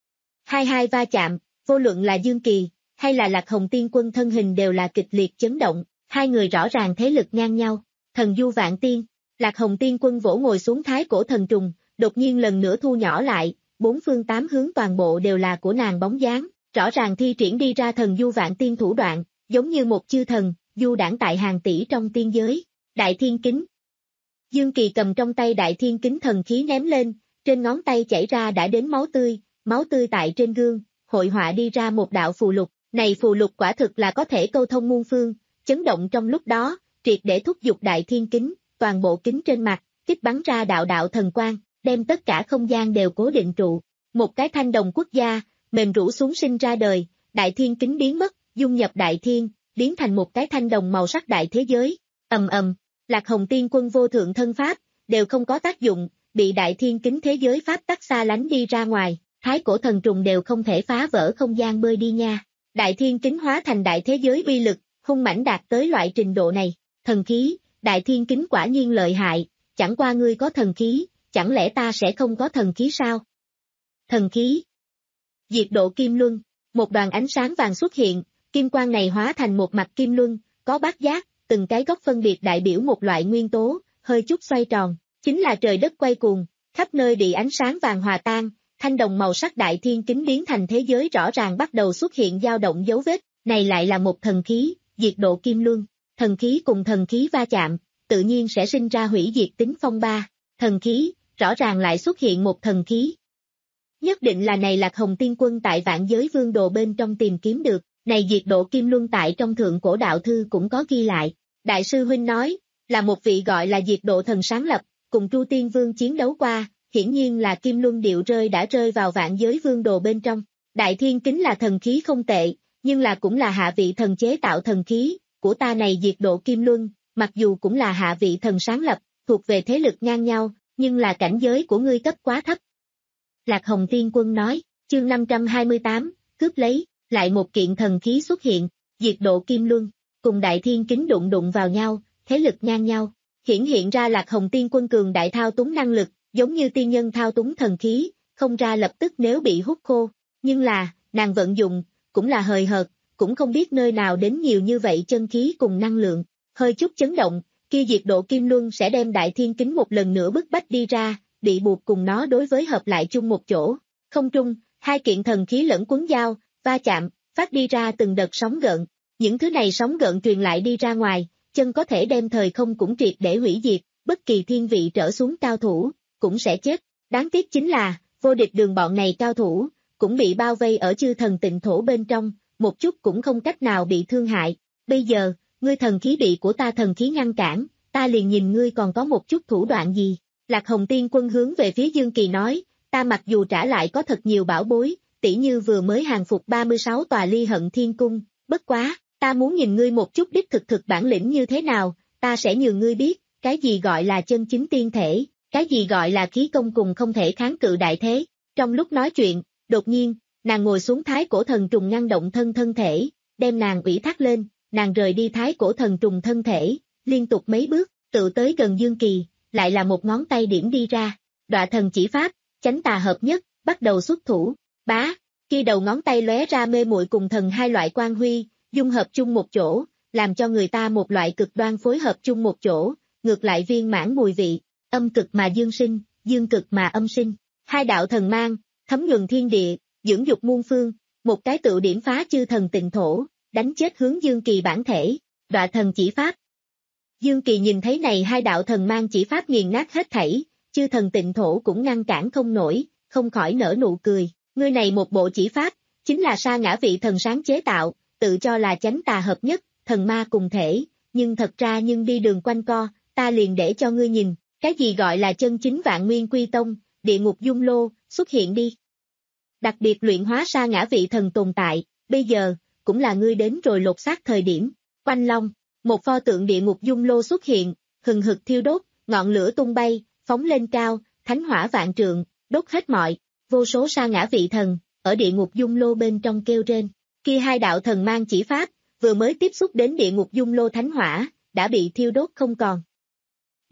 Hai hai va chạm, vô luận là Dương Kỳ, hay là Lạc Hồng Tiên Quân thân hình đều là kịch liệt chấn động, hai người rõ ràng thế lực ngang nhau. Thần du vạn tiên, Lạc Hồng Tiên Quân vỗ ngồi xuống thái cổ thần trùng, đột nhiên lần nữa thu nhỏ lại, bốn phương tám hướng toàn bộ đều là của nàng bóng dáng, rõ ràng thi triển đi ra thần du vạn tiên thủ đoạn, giống như một chư thần, du đãng tại hàng tỷ trong tiên giới. Đại thiên kính. Dương Kỳ cầm trong tay đại thiên kính thần khí ném lên, trên ngón tay chảy ra đã đến máu tươi, máu tươi tại trên gương, hội họa đi ra một đạo phù lục, này phù lục quả thực là có thể câu thông muôn phương, chấn động trong lúc đó, triệt để thúc giục đại thiên kính, toàn bộ kính trên mặt, kích bắn ra đạo đạo thần quang, đem tất cả không gian đều cố định trụ. Một cái thanh đồng quốc gia, mềm rũ xuống sinh ra đời, đại thiên kính biến mất, dung nhập đại thiên, biến thành một cái thanh đồng màu sắc đại thế giới. Ầm ầm, Lạc Hồng Tiên Quân vô thượng thân pháp, đều không có tác dụng, bị đại thiên kính thế giới pháp tắc xa lánh đi ra ngoài, thái cổ thần trùng đều không thể phá vỡ không gian bơi đi nha. Đại thiên kính hóa thành đại thế giới uy lực, hung mãnh đạt tới loại trình độ này. Thần khí, đại thiên kính quả nhiên lợi hại, chẳng qua ngươi có thần khí, chẳng lẽ ta sẽ không có thần khí sao? Thần khí. Diệt độ kim luân, một đoàn ánh sáng vàng xuất hiện, kim quang này hóa thành một mặt kim luân, có bát giác, từng cái góc phân biệt đại biểu một loại nguyên tố, hơi chút xoay tròn, chính là trời đất quay cuồng, khắp nơi bị ánh sáng vàng hòa tan, thanh đồng màu sắc đại thiên kính biến thành thế giới rõ ràng bắt đầu xuất hiện dao động dấu vết, này lại là một thần khí, diệt độ kim luân. Thần khí cùng thần khí va chạm, tự nhiên sẽ sinh ra hủy diệt tính phong ba. Thần khí, rõ ràng lại xuất hiện một thần khí. Nhất định là này Lạc Hồng Tiên Quân tại vạn giới vương đồ bên trong tìm kiếm được, này diệt độ kim luân tại trong thượng cổ đạo thư cũng có ghi lại. Đại sư huynh nói, là một vị gọi là diệt độ thần sáng lập, cùng Tru Tiên Vương chiến đấu qua, hiển nhiên là kim luân điệu rơi đã rơi vào vạn giới vương đồ bên trong. Đại thiên kính là thần khí không tệ, nhưng là cũng là hạ vị thần chế tạo thần khí. Của ta này diệt độ kim luân, mặc dù cũng là hạ vị thần sáng lập, thuộc về thế lực ngang nhau, nhưng là cảnh giới của ngươi cấp quá thấp. Lạc Hồng Tiên Quân nói, chương năm trăm hai mươi tám, cướp lấy, lại một kiện thần khí xuất hiện, diệt độ kim luân, cùng đại thiên kính đụng đụng vào nhau, thế lực ngang nhau, hiển hiện ra Lạc Hồng Tiên Quân cường đại thao túng năng lực, giống như tiên nhân thao túng thần khí, không ra lập tức nếu bị hút khô, nhưng là, nàng vận dụng, cũng là hời hợt, cũng không biết nơi nào đến nhiều như vậy chân khí cùng năng lượng, hơi chút chấn động, kia diệt độ kim luân sẽ đem đại thiên kính một lần nữa bức bách đi ra, bị buộc cùng nó đối với hợp lại chung một chỗ. Không trung, hai kiện thần khí lẫn cuốn dao, va chạm, phát đi ra từng đợt sóng gợn, những thứ này sóng gợn truyền lại đi ra ngoài, chân có thể đem thời không cũng triệt để hủy diệt, bất kỳ thiên vị trở xuống cao thủ, cũng sẽ chết. Đáng tiếc chính là, vô địch đường bọn này cao thủ, cũng bị bao vây ở chư thần tịnh thổ bên trong, một chút cũng không cách nào bị thương hại. Bây giờ, ngươi thần khí bị của ta thần khí ngăn cản, ta liền nhìn ngươi còn có một chút thủ đoạn gì. Lạc Hồng Tiên Quân hướng về phía Dương Kỳ nói, ta mặc dù trả lại có thật nhiều bảo bối, tỉ như vừa mới hàng phục ba mươi sáu tòa ly hận thiên cung, bất quá, ta muốn nhìn ngươi một chút đích thực thực bản lĩnh như thế nào, ta sẽ nhường ngươi biết, cái gì gọi là chân chính tiên thể, cái gì gọi là khí công cùng không thể kháng cự đại thế. Trong lúc nói chuyện, đột nhiên, nàng ngồi xuống thái cổ thần trùng ngăn động thân thân thể, đem nàng ủy thác lên, nàng rời đi thái cổ thần trùng thân thể, liên tục mấy bước, tự tới gần Dương Kỳ, lại là một ngón tay điểm đi ra, đọa thần chỉ pháp, chánh tà hợp nhất, bắt đầu xuất thủ, bá, khi đầu ngón tay lóe ra mê muội cùng thần hai loại quang huy, dung hợp chung một chỗ, làm cho người ta một loại cực đoan phối hợp chung một chỗ, ngược lại viên mãn mùi vị, âm cực mà dương sinh, dương cực mà âm sinh, hai đạo thần mang, thấm nhuần thiên địa, dưỡng dục muôn phương, một cái tự điểm phá chư thần tịnh thổ, đánh chết hướng Dương Kỳ bản thể, đọa thần chỉ pháp. Dương Kỳ nhìn thấy này hai đạo thần mang chỉ pháp nghiền nát hết thảy, chư thần tịnh thổ cũng ngăn cản không nổi, không khỏi nở nụ cười, ngươi này một bộ chỉ pháp, chính là sa ngã vị thần sáng chế tạo, tự cho là chánh tà hợp nhất, thần ma cùng thể, nhưng thật ra nhưng đi đường quanh co, ta liền để cho ngươi nhìn, cái gì gọi là chân chính vạn nguyên quy tông, địa ngục dung lô, xuất hiện đi. Đặc biệt luyện hóa sa ngã vị thần tồn tại, bây giờ, cũng là ngươi đến rồi lột xác thời điểm, quanh long, một pho tượng địa ngục dung lô xuất hiện, hừng hực thiêu đốt, ngọn lửa tung bay, phóng lên cao, thánh hỏa vạn trượng, đốt hết mọi, vô số sa ngã vị thần, ở địa ngục dung lô bên trong kêu rên, kia hai đạo thần mang chỉ pháp, vừa mới tiếp xúc đến địa ngục dung lô thánh hỏa, đã bị thiêu đốt không còn,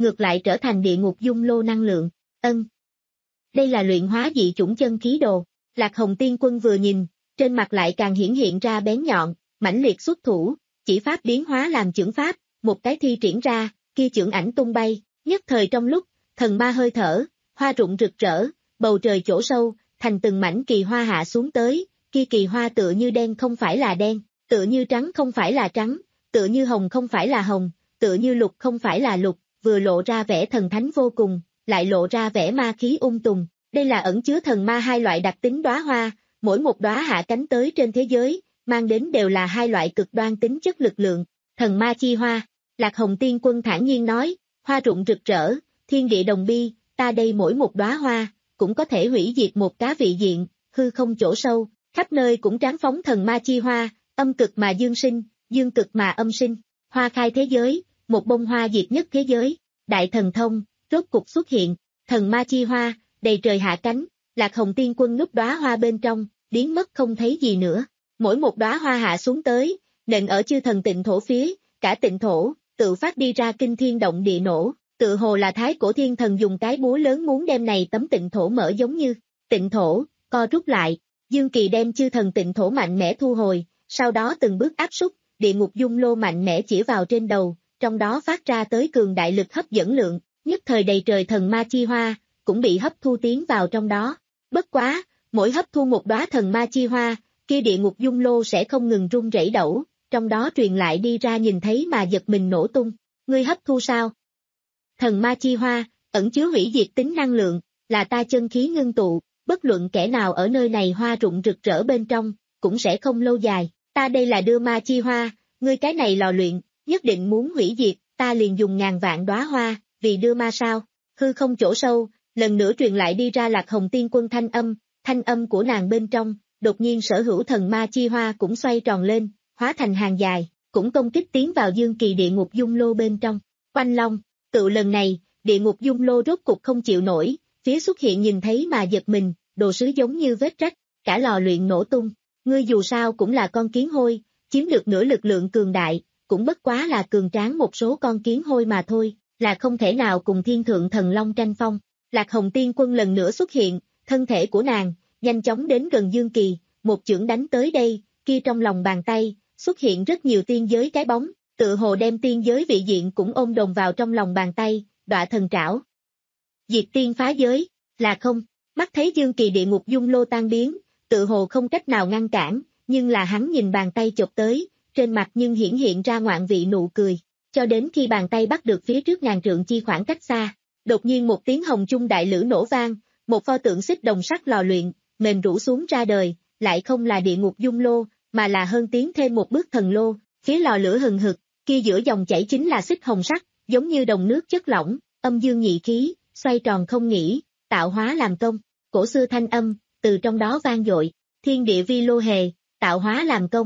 ngược lại trở thành địa ngục dung lô năng lượng. Ân. Đây là luyện hóa dị chủng chân khí đồ. Lạc Hồng Tiên Quân vừa nhìn, trên mặt lại càng hiển hiện ra bén nhọn, mãnh liệt xuất thủ, chỉ pháp biến hóa làm chưởng pháp, một cái thi triển ra, kia chưởng ảnh tung bay, nhất thời trong lúc, thần ma hơi thở, hoa rụng rực rỡ, bầu trời chỗ sâu, thành từng mảnh kỳ hoa hạ xuống tới, kia kỳ hoa tựa như đen không phải là đen, tựa như trắng không phải là trắng, tựa như hồng không phải là hồng, tựa như lục không phải là lục, vừa lộ ra vẻ thần thánh vô cùng, lại lộ ra vẻ ma khí ung tùm. Đây là ẩn chứa thần ma hai loại đặc tính đóa hoa, mỗi một đóa hạ cánh tới trên thế giới, mang đến đều là hai loại cực đoan tính chất lực lượng. Thần ma chi hoa, Lạc Hồng Tiên Quân thản nhiên nói, hoa rụng rực rỡ, thiên địa đồng bi, ta đây mỗi một đóa hoa, cũng có thể hủy diệt một cá vị diện, hư không chỗ sâu, khắp nơi cũng tráng phóng thần ma chi hoa, âm cực mà dương sinh, dương cực mà âm sinh, hoa khai thế giới, một bông hoa diệt nhất thế giới, đại thần thông, rốt cục xuất hiện, thần ma chi hoa, đầy trời hạ cánh, Lạc Hồng Tiên Quân núp đóa hoa bên trong, biến mất không thấy gì nữa. Mỗi một đóa hoa hạ xuống tới, nện ở chư thần tịnh thổ phía, cả tịnh thổ, tự phát đi ra kinh thiên động địa nổ, tự hồ là thái cổ thiên thần dùng cái búa lớn muốn đem này tấm tịnh thổ mở giống như, tịnh thổ, co rút lại, Dương Kỳ đem chư thần tịnh thổ mạnh mẽ thu hồi, sau đó từng bước áp súc, địa ngục dung lô mạnh mẽ chỉ vào trên đầu, trong đó phát ra tới cường đại lực hấp dẫn lượng, nhất thời đầy trời thần ma chi hoa, cũng bị hấp thu tiến vào trong đó. Bất quá, mỗi hấp thu một đóa thần ma chi hoa, kia địa ngục dung lô sẽ không ngừng rung rẩy đẩu, trong đó truyền lại đi ra nhìn thấy mà giật mình nổ tung. Ngươi hấp thu sao? Thần ma chi hoa, ẩn chứa hủy diệt tính năng lượng, là ta chân khí ngưng tụ, bất luận kẻ nào ở nơi này hoa rụng rực rỡ bên trong, cũng sẽ không lâu dài. Ta đây là đưa ma chi hoa, ngươi cái này lò luyện, nhất định muốn hủy diệt, ta liền dùng ngàn vạn đóa hoa, vì đưa ma sao? Hư không chỗ sâu, lần nữa truyền lại đi ra Lạc Hồng Tiên Quân thanh âm, thanh âm của nàng bên trong, đột nhiên sở hữu thần ma chi hoa cũng xoay tròn lên, hóa thành hàng dài, cũng công kích tiến vào Dương Kỳ địa ngục dung lô bên trong. Oanh long, tự lần này, địa ngục dung lô rốt cục không chịu nổi, phía xuất hiện nhìn thấy mà giật mình, đồ sứ giống như vết rách, cả lò luyện nổ tung. Ngươi dù sao cũng là con kiến hôi, chiếm được nửa lực lượng cường đại, cũng bất quá là cường tráng một số con kiến hôi mà thôi, là không thể nào cùng thiên thượng thần long tranh phong. Lạc Hồng Tiên Quân lần nữa xuất hiện, thân thể của nàng, nhanh chóng đến gần Dương Kỳ, một chưởng đánh tới đây, kia trong lòng bàn tay, xuất hiện rất nhiều tiên giới cái bóng, tự hồ đem tiên giới vị diện cũng ôm đồm vào trong lòng bàn tay, đọa thần trảo. Diệt tiên phá giới, là không, mắt thấy Dương Kỳ địa ngục dung lô tan biến, tự hồ không cách nào ngăn cản, nhưng là hắn nhìn bàn tay chộp tới, trên mặt nhưng hiển hiện ra ngoạn vị nụ cười, cho đến khi bàn tay bắt được phía trước ngàn trượng chi khoảng cách xa, đột nhiên một tiếng hồng chung đại lữ nổ vang, một pho tượng xích đồng sắt lò luyện, mềm rũ xuống ra đời, lại không là địa ngục dung lô, mà là hơn tiến thêm một bước thần lô, phía lò lửa hừng hực, kia giữa dòng chảy chính là xích hồng sắt, giống như đồng nước chất lỏng, âm dương nhị khí, xoay tròn không nghỉ, tạo hóa làm công, cổ xưa thanh âm, từ trong đó vang dội, thiên địa vi lô hề, tạo hóa làm công,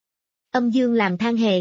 âm dương làm than hề,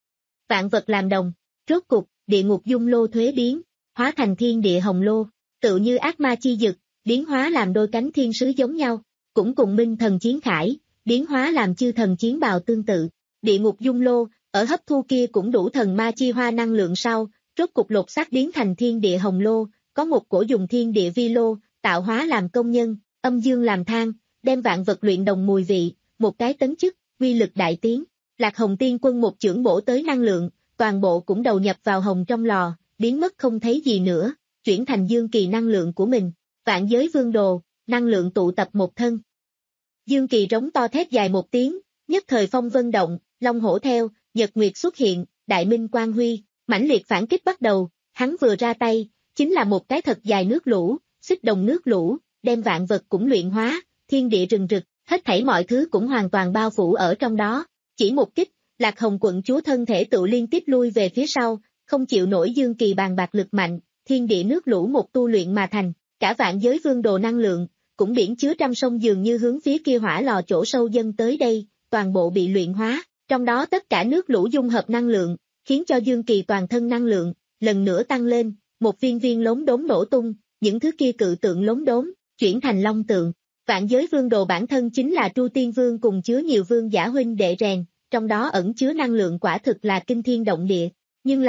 vạn vật làm đồng, rốt cục, địa ngục dung lô thuế biến, hóa thành thiên địa hồng lô, tự như ác ma chi dực, biến hóa làm đôi cánh thiên sứ giống nhau, cũng cùng minh thần chiến khải, biến hóa làm chư thần chiến bào tương tự. Địa ngục dung lô, ở hấp thu kia cũng đủ thần ma chi hoa năng lượng sau, rốt cục lột xác biến thành thiên địa hồng lô, có một cổ dùng thiên địa vi lô, tạo hóa làm công nhân, âm dương làm than, đem vạn vật luyện đồng mùi vị, một cái tấn chức, uy lực đại tiến. Lạc Hồng Tiên Quân một chưởng bổ tới năng lượng, toàn bộ cũng đầu nhập vào hồng trong lò, biến mất không thấy gì nữa, chuyển thành Dương Kỳ năng lượng của mình. Vạn giới vương đồ, năng lượng tụ tập một thân. Dương Kỳ rống to thét dài một tiếng, nhất thời phong vân động, long hổ theo, nhật nguyệt xuất hiện, đại minh quang huy, mãnh liệt phản kích bắt đầu, hắn vừa ra tay, chính là một cái thật dài nước lũ, xích đồng nước lũ, đem vạn vật cũng luyện hóa, thiên địa rừng rực, hết thảy mọi thứ cũng hoàn toàn bao phủ ở trong đó. Chỉ một kích, Lạc Hồng quận chúa thân thể tự liên tiếp lui về phía sau, không chịu nổi Dương Kỳ bàn bạc lực mạnh, thiên địa nước lũ một tu luyện mà thành. Cả vạn giới vương đồ năng lượng, cũng biển chứa trăm sông dường như hướng phía kia hỏa lò chỗ sâu dân tới đây, toàn bộ bị luyện hóa, trong đó tất cả nước lũ dung hợp năng lượng, khiến cho Dương Kỳ toàn thân năng lượng, lần nữa tăng lên, một viên viên lốm đốm nổ tung, những thứ kia cự tượng lốm đốm, chuyển thành long tượng. Vạn giới vương đồ bản thân chính là Tru Tiên Vương cùng chứa nhiều vương giả huynh đệ rèn, trong đó ẩn chứa năng lượng quả thực là kinh thiên động địa, nhưng là,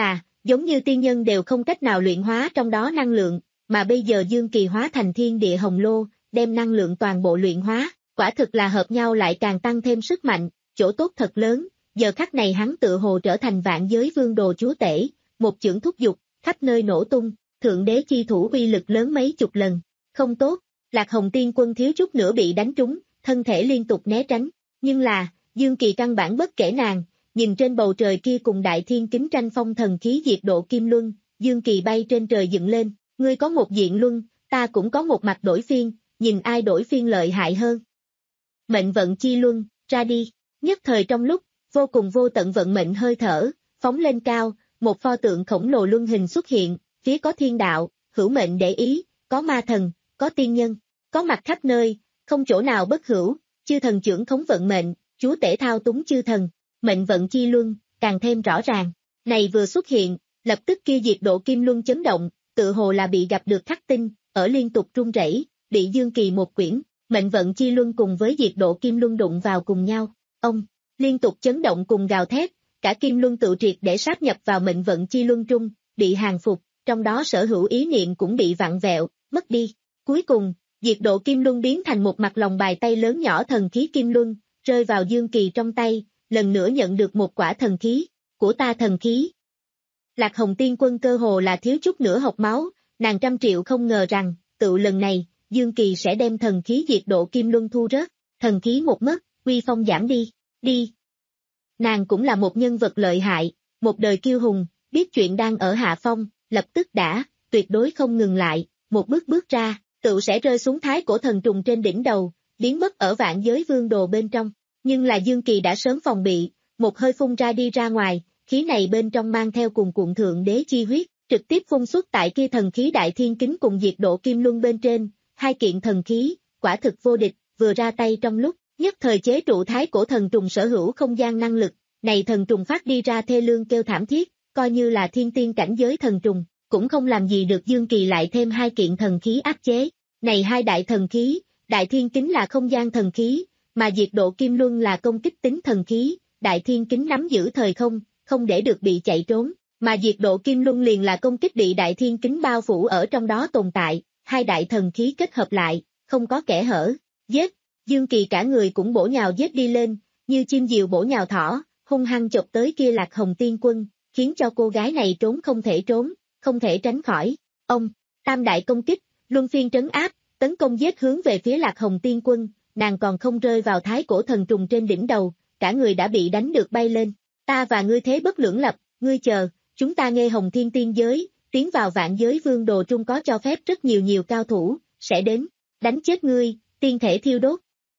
giống như tiên nhân đều không cách nào luyện hóa trong đó năng lượng, mà bây giờ Dương Kỳ hóa thành thiên địa hồng lô, đem năng lượng toàn bộ luyện hóa, quả thực là hợp nhau lại càng tăng thêm sức mạnh, chỗ tốt thật lớn, giờ khắc này hắn tự hồ trở thành vạn giới vương đồ chúa tể, một chưởng thúc dục, khắp nơi nổ tung, thượng đế chi thủ uy lực lớn mấy chục lần, không tốt, Lạc Hồng Tiên Quân thiếu chút nữa bị đánh trúng, thân thể liên tục né tránh, nhưng là, Dương Kỳ căn bản bất kể nàng, nhìn trên bầu trời kia cùng đại thiên kính tranh phong thần khí diệt độ kim luân, Dương Kỳ bay trên trời dựng lên, ngươi có một diện luân, ta cũng có một mặt đổi phiên, nhìn ai đổi phiên lợi hại hơn. Mệnh vận chi luân, ra đi, nhất thời trong lúc, vô cùng vô tận vận mệnh hơi thở, phóng lên cao, một pho tượng khổng lồ luân hình xuất hiện, phía có thiên đạo, hữu mệnh để ý, có ma thần, có tiên nhân, có mặt khắp nơi, không chỗ nào bất hữu, chư thần trưởng khống vận mệnh, chúa tể thao túng chư thần, mệnh vận chi luân, càng thêm rõ ràng. Này vừa xuất hiện, lập tức kia diệt độ kim luân chấn động, tự hồ là bị gặp được khắc tinh, ở liên tục rung rẩy, bị Dương Kỳ một quyển, mệnh vận chi luân cùng với diệt độ kim luân đụng vào cùng nhau. Ông, liên tục chấn động cùng gào thét, cả kim luân tự triệt để sáp nhập vào mệnh vận chi luân trung, bị hàng phục, trong đó sở hữu ý niệm cũng bị vặn vẹo, mất đi. Cuối cùng, diệt độ kim luân biến thành một mặt lòng bài tay lớn nhỏ thần khí kim luân, rơi vào Dương Kỳ trong tay, lần nữa nhận được một quả thần khí, của ta thần khí. Lạc Hồng Tiên Quân cơ hồ là thiếu chút nữa học máu, nàng trăm triệu không ngờ rằng, tự lần này, Dương Kỳ sẽ đem thần khí diệt độ kim luân thu rớt, thần khí một mất, uy phong giảm đi, đi. Nàng cũng là một nhân vật lợi hại, một đời kiêu hùng, biết chuyện đang ở hạ phong, lập tức đã, tuyệt đối không ngừng lại, một bước bước ra, tự sẽ rơi xuống thái cổ thần trùng trên đỉnh đầu, biến mất ở vạn giới vương đồ bên trong. Nhưng là Dương Kỳ đã sớm phòng bị, một hơi phun ra đi ra ngoài, khí này bên trong mang theo cùng cuộn thượng đế chi huyết, trực tiếp phun xuất tại kia thần khí đại thiên kính cùng diệt độ kim luân bên trên, hai kiện thần khí, quả thực vô địch, vừa ra tay trong lúc, nhất thời chế trụ thái cổ thần trùng sở hữu không gian năng lực, này thần trùng phát đi ra thê lương kêu thảm thiết, coi như là thiên tiên cảnh giới thần trùng, cũng không làm gì được Dương Kỳ lại thêm hai kiện thần khí áp chế, này hai đại thần khí, đại thiên kính là không gian thần khí, mà diệt độ kim luân là công kích tính thần khí, đại thiên kính nắm giữ thời không, không để được bị chạy trốn, mà diệt độ kim luân liền là công kích bị đại thiên kính bao phủ ở trong đó tồn tại, hai đại thần khí kết hợp lại, không có kẽ hở, giết, Dương Kỳ cả người cũng bổ nhào giết đi lên, như chim diều bổ nhào thỏ, hung hăng chộp tới kia Lạc Hồng Tiên Quân, khiến cho cô gái này trốn không thể trốn, không thể tránh khỏi, ông, tam đại công kích, luân phiên trấn áp, tấn công giết hướng về phía Lạc Hồng Tiên Quân, nàng còn không rơi vào thái cổ thần trùng trên đỉnh đầu, cả người đã bị đánh được bay lên, ta và ngươi thế bất lưỡng lập, ngươi chờ, chúng ta nghe Hồng Thiên tiên giới, tiến vào vạn giới vương đồ trung có cho phép rất nhiều nhiều cao thủ, sẽ đến, đánh chết ngươi, tiên thể thiêu đốt.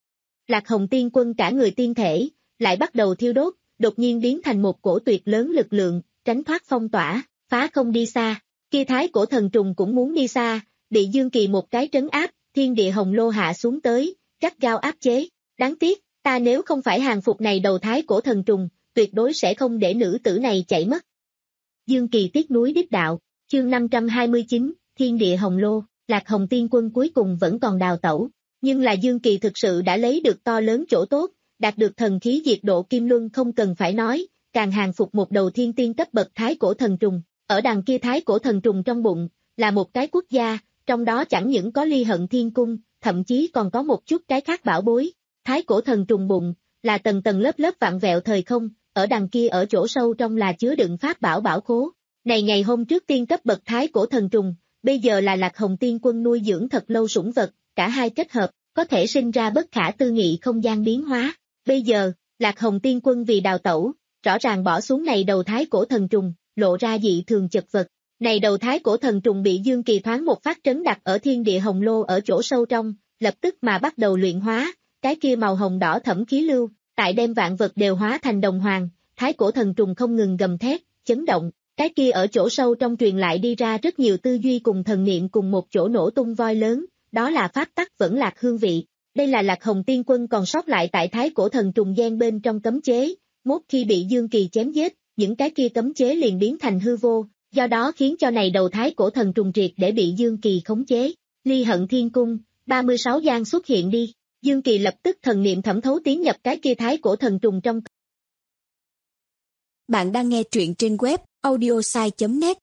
Lạc Hồng Tiên Quân cả người tiên thể, lại bắt đầu thiêu đốt, đột nhiên biến thành một cổ tuyệt lớn lực lượng, tránh thoát phong tỏa, phá không đi xa, kia thái cổ thần trùng cũng muốn đi xa, bị Dương Kỳ một cái trấn áp, thiên địa hồng lô hạ xuống tới, gắt gao áp chế, đáng tiếc, ta nếu không phải hàng phục này đầu thái cổ thần trùng, tuyệt đối sẽ không để nữ tử này chạy mất. Dương Kỳ tiếc núi đích đạo, chương năm trăm hai mươi chín, thiên địa hồng lô, Lạc Hồng Tiên Quân cuối cùng vẫn còn đào tẩu, nhưng là Dương Kỳ thực sự đã lấy được to lớn chỗ tốt, đạt được thần khí diệt độ kim luân không cần phải nói, càng hàng phục một đầu thiên tiên cấp bậc thái cổ thần trùng, ở đằng kia thái cổ thần trùng trong bụng, là một cái quốc gia, trong đó chẳng những có Ly Hận Thiên Cung, thậm chí còn có một chút cái khác bảo bối, thái cổ thần trùng bụng, là tầng tầng lớp lớp vạn vẹo thời không, ở đằng kia ở chỗ sâu trong là chứa đựng pháp bảo bảo khố, này ngày hôm trước tiên cấp bậc thái cổ thần trùng, bây giờ là Lạc Hồng Tiên Quân nuôi dưỡng thật lâu sủng vật, cả hai kết hợp, có thể sinh ra bất khả tư nghị không gian biến hóa, bây giờ, Lạc Hồng Tiên Quân vì đào tẩu, rõ ràng bỏ xuống này đầu thái cổ thần trùng, lộ ra dị thường chật vật. Này đầu thái cổ thần trùng bị Dương Kỳ thoáng một phát trấn đặt ở thiên địa hồng lô ở chỗ sâu trong, lập tức mà bắt đầu luyện hóa, cái kia màu hồng đỏ thẫm khí lưu, tại đem vạn vật đều hóa thành đồng hoàng, thái cổ thần trùng không ngừng gầm thét, chấn động, cái kia ở chỗ sâu trong truyền lại đi ra rất nhiều tư duy cùng thần niệm cùng một chỗ nổ tung voi lớn, đó là pháp tắc vẫn lạc hương vị. Đây là Lạc Hồng Tiên Quân còn sót lại tại thái cổ thần trùng gian bên trong cấm chế, mốt khi bị Dương Kỳ chém giết, những cái kia cấm chế liền biến thành hư vô. Do đó khiến cho này đầu thái cổ thần trùng triệt để bị Dương Kỳ khống chế. Ly Hận Thiên Cung, ba mươi sáu gian xuất hiện đi. Dương Kỳ lập tức thần niệm thẩm thấu tiến nhập cái kia thái cổ thần trùng trong Bạn đang nghe truyện trên web audiosai chấm net.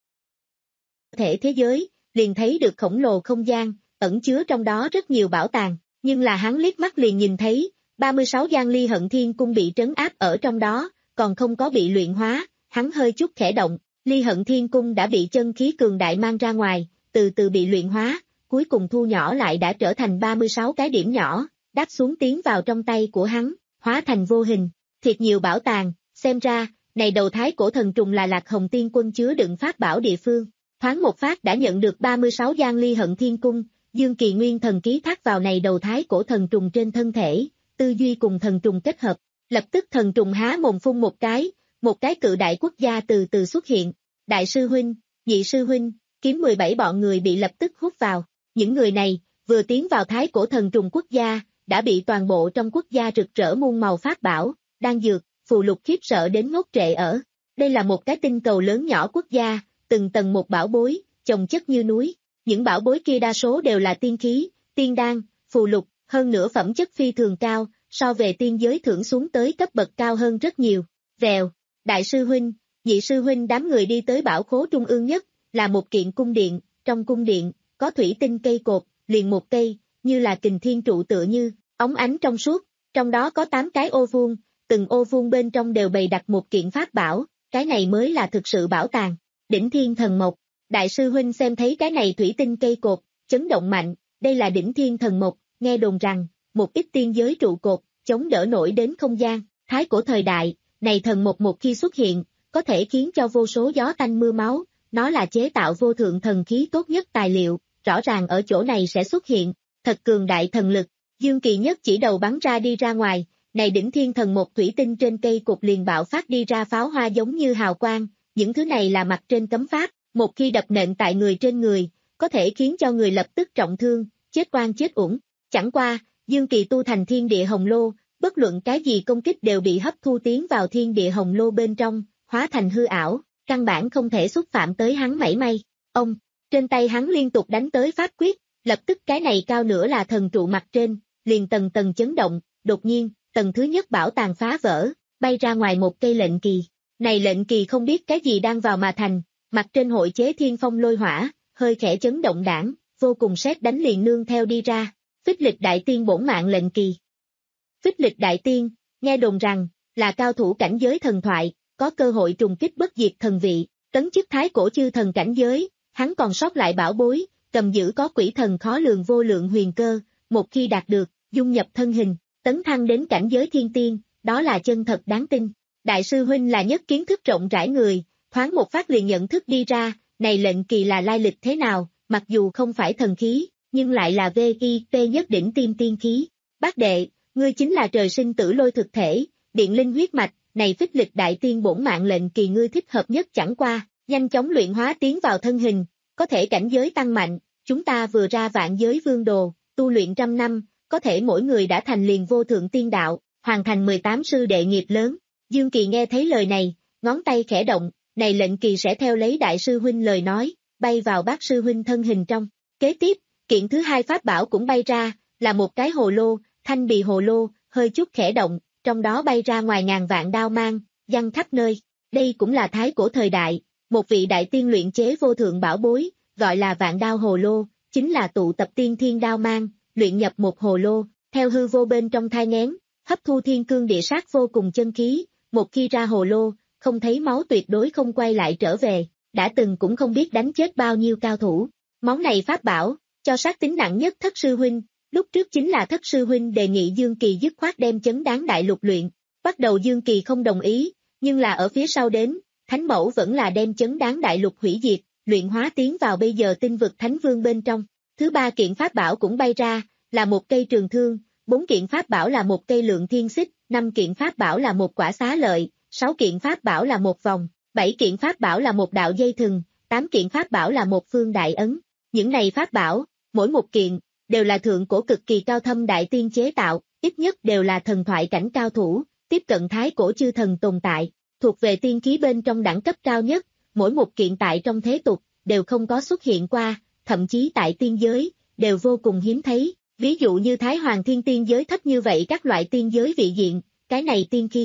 Thể thế giới, liền thấy được khổng lồ không gian, ẩn chứa trong đó rất nhiều bảo tàng, nhưng là hắn liếc mắt liền nhìn thấy, ba mươi sáu gian ly hận thiên cung bị trấn áp ở trong đó, còn không có bị luyện hóa, hắn hơi chút khẽ động, ly hận thiên cung đã bị chân khí cường đại mang ra ngoài, từ từ bị luyện hóa, cuối cùng thu nhỏ lại đã trở thành ba mươi sáu cái điểm nhỏ, đáp xuống tiến vào trong tay của hắn, hóa thành vô hình, thiệt nhiều bảo tàng, xem ra, này đầu thái cổ thần trùng là Lạc Hồng Tiên Quân chứa đựng pháp bảo địa phương, thoáng một phát đã nhận được ba mươi sáu gian ly hận thiên cung, Dương Kỳ nguyên thần ký thác vào này đầu thái cổ thần trùng trên thân thể, tư duy cùng thần trùng kết hợp, lập tức thần trùng há mồm phun một cái, một cái cự đại quốc gia từ từ xuất hiện, đại sư huynh, nhị sư huynh, kiếm mười bảy bọn người bị lập tức hút vào, những người này, vừa tiến vào thái cổ thần trùng quốc gia, đã bị toàn bộ trong quốc gia rực rỡ muôn màu pháp bảo, đan dược, phù lục khiếp sợ đến ngốc trệ ở. Đây là một cái tinh cầu lớn nhỏ quốc gia, từng tầng một bảo bối, chồng chất như núi. Những bảo bối kia đa số đều là tiên khí, tiên đan, phù lục, hơn nữa phẩm chất phi thường cao, so về tiên giới thưởng xuống tới cấp bậc cao hơn rất nhiều. Vèo, đại sư huynh, nhị sư huynh đám người đi tới bảo khố trung ương nhất, là một kiện cung điện, trong cung điện, có thủy tinh cây cột, liền một cây, như là kình thiên trụ tựa như, óng ánh trong suốt, trong đó có tám cái ô vuông, từng ô vuông bên trong đều bày đặt một kiện pháp bảo, cái này mới là thực sự bảo tàng, đỉnh thiên thần mộc. Đại sư huynh xem thấy cái này thủy tinh cây cột, chấn động mạnh, đây là đỉnh thiên thần mộc, nghe đồn rằng, một ít tiên giới trụ cột, chống đỡ nổi đến không gian, thái cổ thời đại, này thần mộc một khi xuất hiện, có thể khiến cho vô số gió tanh mưa máu, nó là chế tạo vô thượng thần khí tốt nhất tài liệu, rõ ràng ở chỗ này sẽ xuất hiện, thật cường đại thần lực, Dương Kỳ nhất chỉ đầu bắn ra đi ra ngoài, này đỉnh thiên thần mộc thủy tinh trên cây cột liền bạo phát đi ra pháo hoa giống như hào quang, những thứ này là mặt trên cấm pháp. Một khi đập nện tại người trên người, có thể khiến cho người lập tức trọng thương, chết oan chết uổng. Chẳng qua, Dương Kỳ tu thành thiên địa hồng lô, bất luận cái gì công kích đều bị hấp thu tiến vào thiên địa hồng lô bên trong, hóa thành hư ảo, căn bản không thể xúc phạm tới hắn mảy may. Ông, trên tay hắn liên tục đánh tới pháp quyết, lập tức cái này cao nữa là thần trụ mặt trên, liền tầng tầng chấn động, đột nhiên, tầng thứ nhất bảo tàng phá vỡ, bay ra ngoài một cây lệnh kỳ. Này lệnh kỳ không biết cái gì đang vào mà thành. Mặt trên hội chế thiên phong lôi hỏa, hơi khẽ chấn động đảng, vô cùng sét đánh liền nương theo đi ra, Phích Lịch Đại Tiên bổn mạng lệnh kỳ. Phích Lịch Đại Tiên, nghe đồn rằng, là cao thủ cảnh giới thần thoại, có cơ hội trùng kích bất diệt thần vị, tấn chức thái cổ chư thần cảnh giới, hắn còn sót lại bảo bối, cầm giữ có quỷ thần khó lường vô lượng huyền cơ, một khi đạt được, dung nhập thân hình, tấn thăng đến cảnh giới thiên tiên, đó là chân thật đáng tin. Đại sư huynh là nhất kiến thức rộng rãi người, thoáng một phát liền nhận thức đi ra, này lệnh kỳ là lai lịch thế nào, mặc dù không phải thần khí, nhưng lại là vê i pê nhất đỉnh tiên tiên khí. Bác đệ, ngươi chính là trời sinh tử lôi thực thể, điện linh huyết mạch, này Phích Lịch Đại Tiên bổn mạng lệnh kỳ ngươi thích hợp nhất chẳng qua, nhanh chóng luyện hóa tiến vào thân hình, có thể cảnh giới tăng mạnh, chúng ta vừa ra vạn giới vương đồ, tu luyện trăm năm, có thể mỗi người đã thành liền vô thượng tiên đạo, hoàn thành mười tám sư đệ nghiệp lớn. Dương Kỳ nghe thấy lời này, ngón tay khẽ động, này lệnh kỳ sẽ theo lấy đại sư huynh lời nói, bay vào bác sư huynh thân hình trong. Kế tiếp, kiện thứ hai pháp bảo cũng bay ra, là một cái hồ lô, thanh bì hồ lô, hơi chút khẽ động, trong đó bay ra ngoài ngàn vạn đao mang, văng khắp nơi. Đây cũng là thái cổ thời đại, một vị đại tiên luyện chế vô thượng bảo bối, gọi là vạn đao hồ lô, chính là tụ tập tiên thiên đao mang, luyện nhập một hồ lô, theo hư vô bên trong thai nghén, hấp thu thiên cương địa sát vô cùng chân khí, một khi ra hồ lô, không thấy máu tuyệt đối không quay lại trở về, đã từng cũng không biết đánh chết bao nhiêu cao thủ. Món này pháp bảo, cho sát tính nặng nhất Thất sư huynh, lúc trước chính là Thất sư huynh đề nghị Dương Kỳ dứt khoát đem chấn đáng đại lục luyện, bắt đầu Dương Kỳ không đồng ý, nhưng là ở phía sau đến, Thánh Mẫu vẫn là đem chấn đáng đại lục hủy diệt, luyện hóa tiến vào bây giờ tinh vực Thánh Vương bên trong. Thứ ba kiện pháp bảo cũng bay ra, là một cây trường thương, bốn kiện pháp bảo là một cây lượng thiên xích, năm kiện pháp bảo là một quả xá lợi, sáu kiện pháp bảo là một vòng, bảy kiện pháp bảo là một đạo dây thừng, tám kiện pháp bảo là một phương đại ấn. Những này pháp bảo, mỗi một kiện, đều là thượng cổ cực kỳ cao thâm đại tiên chế tạo, ít nhất đều là thần thoại cảnh cao thủ, tiếp cận thái cổ chư thần tồn tại, thuộc về tiên khí bên trong đẳng cấp cao nhất, mỗi một kiện tại trong thế tục, đều không có xuất hiện qua, thậm chí tại tiên giới, đều vô cùng hiếm thấy, ví dụ như Thái Hoàng Thiên tiên giới thấp như vậy các loại tiên giới vị diện, cái này tiên khí,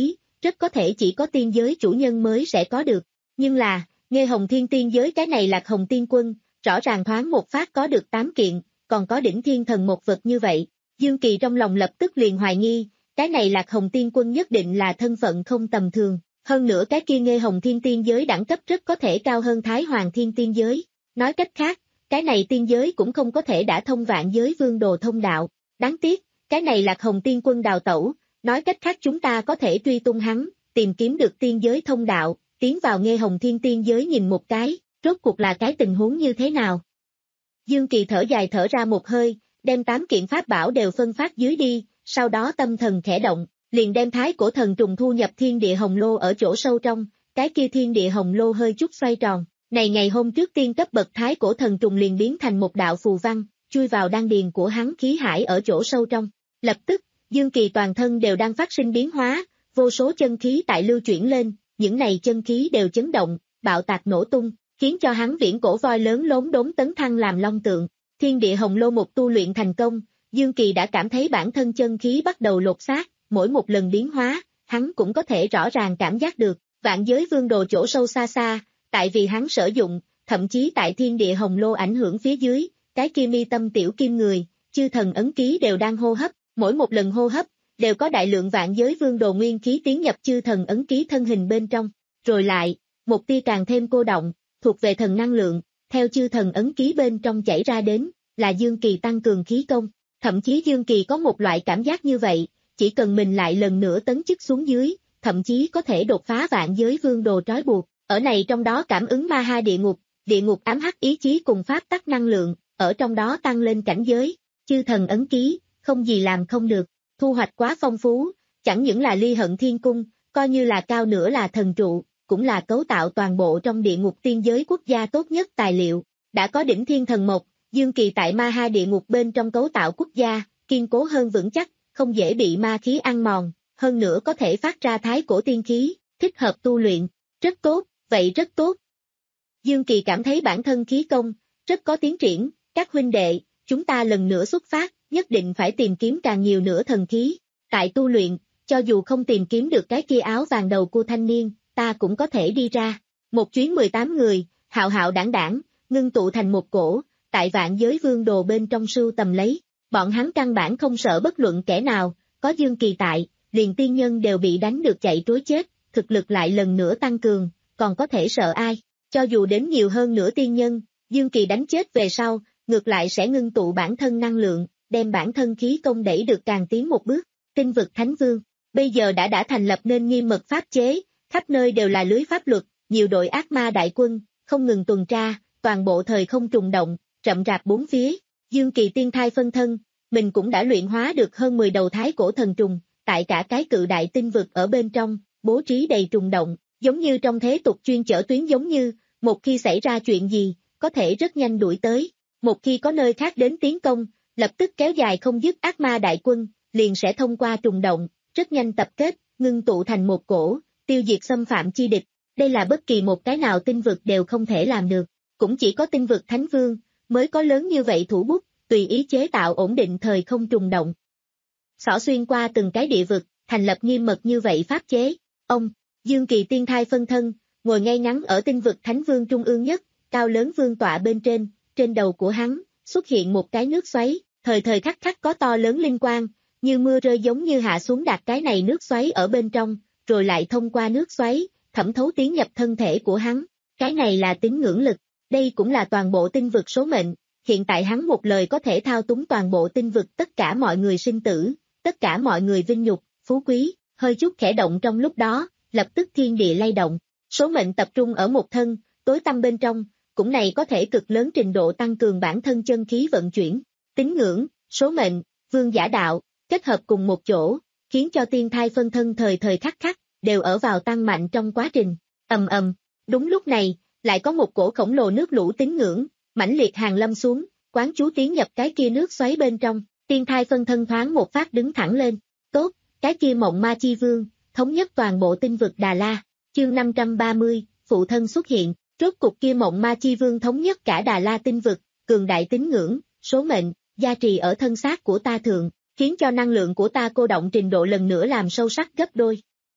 rất có thể chỉ có tiên giới chủ nhân mới sẽ có được. Nhưng là, Nghê Hồng Thiên tiên giới cái này Lạc Hồng Tiên Quân, rõ ràng thoáng một phát có được tám kiện, còn có đỉnh thiên thần một vật như vậy. Dương Kỳ trong lòng lập tức liền hoài nghi, cái này Lạc Hồng Tiên Quân nhất định là thân phận không tầm thường. Hơn nữa cái kia Nghê Hồng Thiên tiên giới đẳng cấp rất có thể cao hơn Thái Hoàng Thiên tiên giới. Nói cách khác, cái này tiên giới cũng không có thể đã thông vạn giới vương đồ thông đạo. Đáng tiếc, cái này Lạc Hồng Tiên Quân đào tẩu, nói cách khác chúng ta có thể truy tung hắn, tìm kiếm được tiên giới thông đạo, tiến vào Nghê Hồng Thiên tiên giới nhìn một cái, rốt cuộc là cái tình huống như thế nào. Dương Kỳ thở dài thở ra một hơi, đem tám kiện pháp bảo đều phân phát dưới đi, sau đó tâm thần khẽ động, liền đem thái cổ thần trùng thu nhập thiên địa hồng lô ở chỗ sâu trong, cái kia thiên địa hồng lô hơi chút xoay tròn. Này ngày hôm trước tiên cấp bậc thái cổ thần trùng liền biến thành một đạo phù văn, chui vào đan điền của hắn khí hải ở chỗ sâu trong. Lập tức, Dương Kỳ toàn thân đều đang phát sinh biến hóa, vô số chân khí tại lưu chuyển lên, những này chân khí đều chấn động, bạo tạc nổ tung, khiến cho hắn viễn cổ voi lớn lốn đốn tấn thăng làm long tượng. Thiên địa hồng lô một tu luyện thành công, Dương Kỳ đã cảm thấy bản thân chân khí bắt đầu lột xác, mỗi một lần biến hóa, hắn cũng có thể rõ ràng cảm giác được, vạn giới vương đồ chỗ sâu xa xa, tại vì hắn sử dụng, thậm chí tại thiên địa hồng lô ảnh hưởng phía dưới, cái kia mi tâm tiểu kim người, chư thần ấn ký đều đang hô hấp, mỗi một lần hô hấp, đều có đại lượng vạn giới vương đồ nguyên khí tiến nhập chư thần ấn ký thân hình bên trong, rồi lại, một tia càng thêm cô động, thuộc về thần năng lượng, theo chư thần ấn ký bên trong chảy ra đến, là Dương Kỳ tăng cường khí công, thậm chí Dương Kỳ có một loại cảm giác như vậy, chỉ cần mình lại lần nữa tấn chức xuống dưới, thậm chí có thể đột phá vạn giới vương đồ trói buộc, ở này trong đó cảm ứng ma ha địa ngục, địa ngục ám hắc ý chí cùng pháp tắc năng lượng, ở trong đó tăng lên cảnh giới, chư thần ấn ký, không gì làm không được, thu hoạch quá phong phú, chẳng những là ly hận thiên cung, coi như là cao nữa là thần trụ, cũng là cấu tạo toàn bộ trong địa ngục tiên giới quốc gia tốt nhất tài liệu, đã có đỉnh thiên thần mộc, Dương Kỳ tại ma ha địa ngục bên trong cấu tạo quốc gia, kiên cố hơn vững chắc, không dễ bị ma khí ăn mòn, hơn nữa có thể phát ra thái cổ tiên khí, thích hợp tu luyện, rất tốt, vậy rất tốt. Dương Kỳ cảm thấy bản thân khí công, rất có tiến triển, các huynh đệ, chúng ta lần nữa xuất phát, nhất định phải tìm kiếm càng nhiều nữa thần khí, tại tu luyện, cho dù không tìm kiếm được cái kia áo vàng đầu của thanh niên, ta cũng có thể đi ra. Một chuyến mười tám người, hạo hạo đảng đảng, ngưng tụ thành một cổ, tại vạn giới vương đồ bên trong sưu tầm lấy, bọn hắn căn bản không sợ bất luận kẻ nào, có Dương Kỳ tại, liền tiên nhân đều bị đánh được chạy trối chết, thực lực lại lần nữa tăng cường, còn có thể sợ ai, cho dù đến nhiều hơn nữa tiên nhân, Dương Kỳ đánh chết về sau, ngược lại sẽ ngưng tụ bản thân năng lượng, đem bản thân khí công đẩy được càng tiến một bước. Tinh vực Thánh Vương, bây giờ đã đã thành lập nên nghiêm mật pháp chế, khắp nơi đều là lưới pháp luật, nhiều đội ác ma đại quân, không ngừng tuần tra, toàn bộ thời không trùng động, rậm rạp bốn phía. Dương Kỳ tiên thai phân thân, mình cũng đã luyện hóa được hơn mười đầu thái cổ thần trùng, tại cả cái cự đại tinh vực ở bên trong, bố trí đầy trùng động, giống như trong thế tục chuyên chở tuyến giống như, một khi xảy ra chuyện gì, có thể rất nhanh đuổi tới, một khi có nơi khác đến tiến công, lập tức kéo dài không dứt ác ma đại quân, liền sẽ thông qua trùng động, rất nhanh tập kết, ngưng tụ thành một cổ, tiêu diệt xâm phạm chi địch, đây là bất kỳ một cái nào tinh vực đều không thể làm được, cũng chỉ có tinh vực Thánh Vương, mới có lớn như vậy thủ bút, tùy ý chế tạo ổn định thời không trùng động. Xỏ xuyên qua từng cái địa vực, thành lập nghiêm mật như vậy pháp chế, ông, Dương Kỳ tiên thai phân thân, ngồi ngay ngắn ở tinh vực Thánh Vương trung ương nhất, cao lớn vương tọa bên trên, trên đầu của hắn, xuất hiện một cái nước xoáy, thời thời khắc khắc có to lớn linh quang, như mưa rơi giống như hạ xuống đạt cái này nước xoáy ở bên trong, rồi lại thông qua nước xoáy, thẩm thấu tiến nhập thân thể của hắn, cái này là tín ngưỡng lực, đây cũng là toàn bộ tinh vực số mệnh, hiện tại hắn một lời có thể thao túng toàn bộ tinh vực tất cả mọi người sinh tử, tất cả mọi người vinh nhục, phú quý, hơi chút khẽ động trong lúc đó, lập tức thiên địa lay động, số mệnh tập trung ở một thân, tối tăm bên trong, cũng này có thể cực lớn trình độ tăng cường bản thân chân khí vận chuyển, tín ngưỡng, số mệnh, vương giả đạo, kết hợp cùng một chỗ, khiến cho tiên thai phân thân thời thời khắc khắc, đều ở vào tăng mạnh trong quá trình, ầm ầm, đúng lúc này, lại có một cổ khổng lồ nước lũ tín ngưỡng, mãnh liệt hàng lâm xuống, quán chú tiến nhập cái kia nước xoáy bên trong, tiên thai phân thân thoáng một phát đứng thẳng lên, tốt, cái kia mộng ma chi vương, thống nhất toàn bộ tinh vực Đà La, chương năm trăm ba mươi, phụ thân xuất hiện, rốt cục kia mộng ma chi vương thống nhất cả Đà La tinh vực, cường đại tín ngưỡng, số mệnh, gia trì ở thân xác của ta thượng, khiến cho năng lượng của ta cô động trình độ lần nữa làm sâu sắc gấp đôi.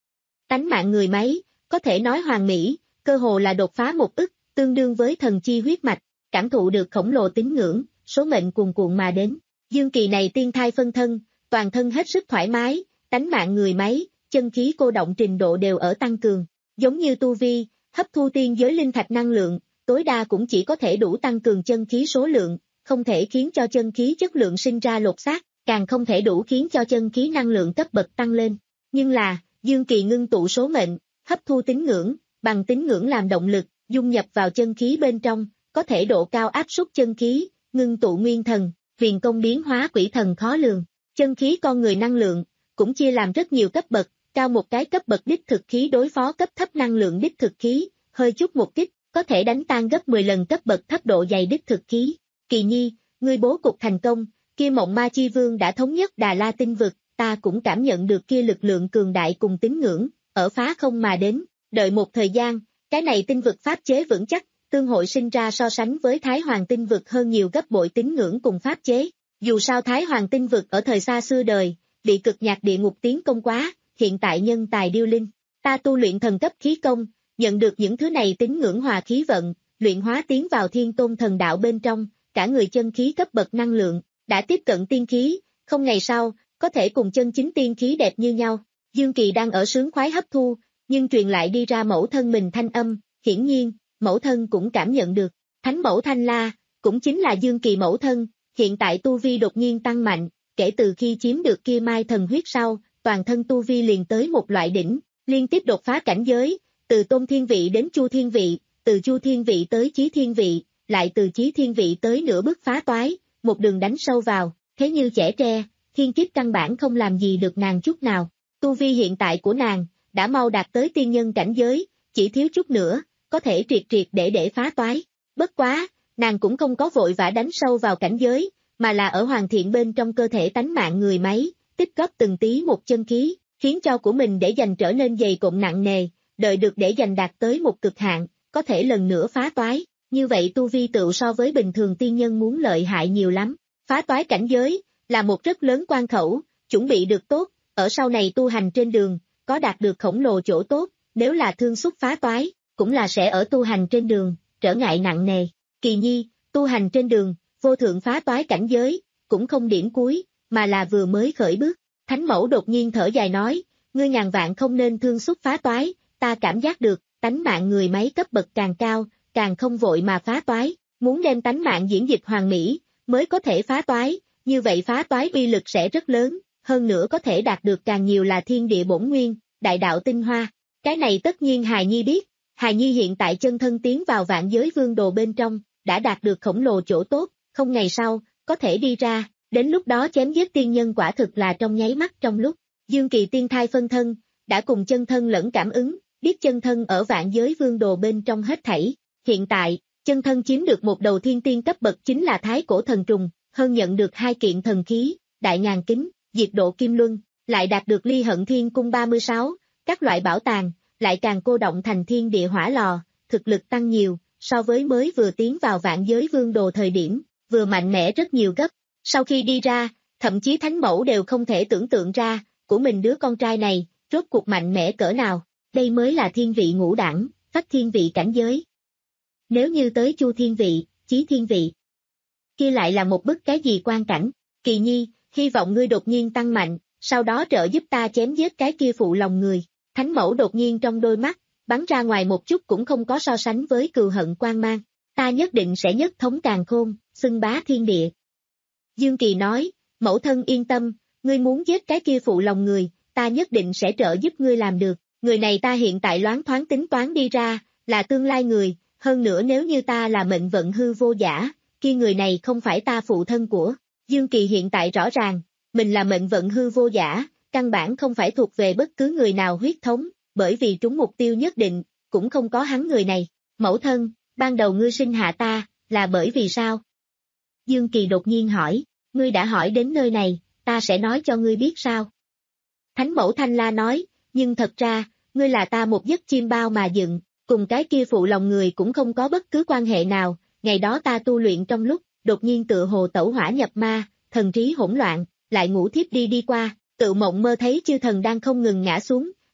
Tánh mạng người máy, có thể nói hoàn mỹ, cơ hồ là đột phá một ức, tương đương với thần chi huyết mạch, cảm thụ được khổng lồ tín ngưỡng, số mệnh cuồn cuộn mà đến. Dương Kỳ này tiên thai phân thân, toàn thân hết sức thoải mái, tánh mạng người máy, chân khí cô động trình độ đều ở tăng cường, giống như tu vi, hấp thu tiên giới linh thạch năng lượng, tối đa cũng chỉ có thể đủ tăng cường chân khí số lượng, không thể khiến cho chân khí chất lượng sinh ra lột xác, càng không thể đủ khiến cho chân khí năng lượng cấp bậc tăng lên. Nhưng là, Dương Kỳ ngưng tụ số mệnh, hấp thu tín ngưỡng, bằng tín ngưỡng làm động lực, dung nhập vào chân khí bên trong, có thể độ cao áp suất chân khí, ngưng tụ nguyên thần, huyền công biến hóa quỷ thần khó lường. Chân khí con người năng lượng, cũng chia làm rất nhiều cấp bậc, cao một cái cấp bậc đích thực khí đối phó cấp thấp năng lượng đích thực khí, hơi chút một kích, có thể đánh tan gấp mười lần cấp bậc thấp độ dày đích thực khí. Kỳ Nhi, ngươi bố cục thành công, kia mộng ma chi vương đã thống nhất Đà La tinh vực, ta cũng cảm nhận được kia lực lượng cường đại cùng tín ngưỡng, ở phá không mà đến, đợi một thời gian, cái này tinh vực pháp chế vững chắc, tương hội sinh ra so sánh với Thái Hoàng tinh vực hơn nhiều gấp bội tín ngưỡng cùng pháp chế. Dù sao Thái Hoàng tinh vực ở thời xa xưa đời, bị cực nhạc địa ngục tiến công quá, hiện tại nhân tài điêu linh, ta tu luyện thần cấp khí công, nhận được những thứ này tín ngưỡng hòa khí vận, luyện hóa tiến vào thiên tôn thần đạo bên trong, cả người chân khí cấp bậc năng lượng, đã tiếp cận tiên khí, không ngày sau, có thể cùng chân chính tiên khí đẹp như nhau. Dương Kỳ đang ở sướng khoái hấp thu, nhưng truyền lại đi ra mẫu thân mình thanh âm, hiển nhiên, mẫu thân cũng cảm nhận được. Thánh mẫu Thanh La, cũng chính là Dương Kỳ mẫu thân, hiện tại tu vi đột nhiên tăng mạnh, kể từ khi chiếm được kia mai thần huyết sau, toàn thân tu vi liền tới một loại đỉnh, liên tiếp đột phá cảnh giới, từ tôn thiên vị đến chu thiên vị, từ chu thiên vị tới chí thiên vị, lại từ chí thiên vị tới nửa bước phá toái, một đường đánh sâu vào, thế như chẻ tre, thiên kiếp căn bản không làm gì được nàng chút nào. Tu vi hiện tại của nàng, đã mau đạt tới tiên nhân cảnh giới, chỉ thiếu chút nữa, có thể triệt triệt để để phá toái. Bất quá, nàng cũng không có vội vã đánh sâu vào cảnh giới, mà là ở hoàn thiện bên trong cơ thể tánh mạng người máy, tích góp từng tí một chân khí, khiến cho của mình để dành trở nên dày cộm nặng nề, đợi được để dành đạt tới một cực hạn, có thể lần nữa phá toái. Như vậy tu vi tựu so với bình thường tiên nhân muốn lợi hại nhiều lắm. Phá toái cảnh giới, là một rất lớn quan khẩu, chuẩn bị được tốt, ở sau này tu hành trên đường, có đạt được khổng lồ chỗ tốt, nếu là thương xúc phá toái, cũng là sẽ ở tu hành trên đường, trở ngại nặng nề. Kỳ Nhi, tu hành trên đường, vô thượng phá toái cảnh giới, cũng không điểm cuối, mà là vừa mới khởi bước. Thánh mẫu đột nhiên thở dài nói, ngươi ngàn vạn không nên thương xúc phá toái, ta cảm giác được, tánh mạng người máy cấp bậc càng cao, càng không vội mà phá toái, muốn đem tánh mạng diễn dịch hoàn mỹ, mới có thể phá toái, như vậy phá toái uy lực sẽ rất lớn, hơn nữa có thể đạt được càng nhiều là thiên địa bổn nguyên, đại đạo tinh hoa. Cái này tất nhiên Hài Nhi biết, Hài Nhi hiện tại chân thân tiến vào vạn giới vương đồ bên trong, đã đạt được khổng lồ chỗ tốt, không ngày sau, có thể đi ra, đến lúc đó chém giết tiên nhân quả thực là trong nháy mắt trong lúc. Dương Kỳ tiên thai phân thân, đã cùng chân thân lẫn cảm ứng, biết chân thân ở vạn giới vương đồ bên trong hết thảy. Hiện tại, chân thân chiếm được một đầu thiên tiên cấp bậc chính là thái cổ thần trùng, hơn nhận được hai kiện thần khí, đại ngàn kính, diệt độ kim luân, lại đạt được ly hận thiên cung ba mươi sáu, các loại bảo tàng, lại càng cô động thành thiên địa hỏa lò, thực lực tăng nhiều, so với mới vừa tiến vào vạn giới vương đồ thời điểm, vừa mạnh mẽ rất nhiều gấp. Sau khi đi ra, thậm chí thánh mẫu đều không thể tưởng tượng ra, của mình đứa con trai này, rốt cuộc mạnh mẽ cỡ nào, đây mới là thiên vị ngũ đẳng, phách thiên vị cảnh giới. Nếu như tới chu thiên vị, chí thiên vị, kia lại là một bức cái gì quan cảnh. Kỳ Nhi, hy vọng ngươi đột nhiên tăng mạnh, sau đó trợ giúp ta chém giết cái kia phụ lòng người. Thánh mẫu đột nhiên trong đôi mắt, bắn ra ngoài một chút cũng không có so sánh với cừu hận quan mang. Ta nhất định sẽ nhất thống càn khôn, xưng bá thiên địa. Dương Kỳ nói, mẫu thân yên tâm, ngươi muốn giết cái kia phụ lòng người, ta nhất định sẽ trợ giúp ngươi làm được. Người này ta hiện tại loáng thoáng tính toán đi ra, là tương lai người, hơn nữa nếu như ta là mệnh vận hư vô giả, kia người này không phải ta phụ thân của. Dương Kỳ hiện tại rõ ràng, mình là mệnh vận hư vô giả, căn bản không phải thuộc về bất cứ người nào huyết thống, bởi vì trúng mục tiêu nhất định, cũng không có hắn người này. Mẫu thân, ban đầu ngươi sinh hạ ta, là bởi vì sao? Dương Kỳ đột nhiên hỏi, ngươi đã hỏi đến nơi này, ta sẽ nói cho ngươi biết sao? Thánh mẫu Thanh La nói, nhưng thật ra, ngươi là ta một giấc chim bao mà dựng, cùng cái kia phụ lòng người cũng không có bất cứ quan hệ nào, ngày đó ta tu luyện trong lúc, đột nhiên tựa hồ tẩu hỏa nhập ma, thần trí hỗn loạn, lại ngủ thiếp đi đi qua, tự mộng mơ thấy chư thần đang không ngừng ngã xuống,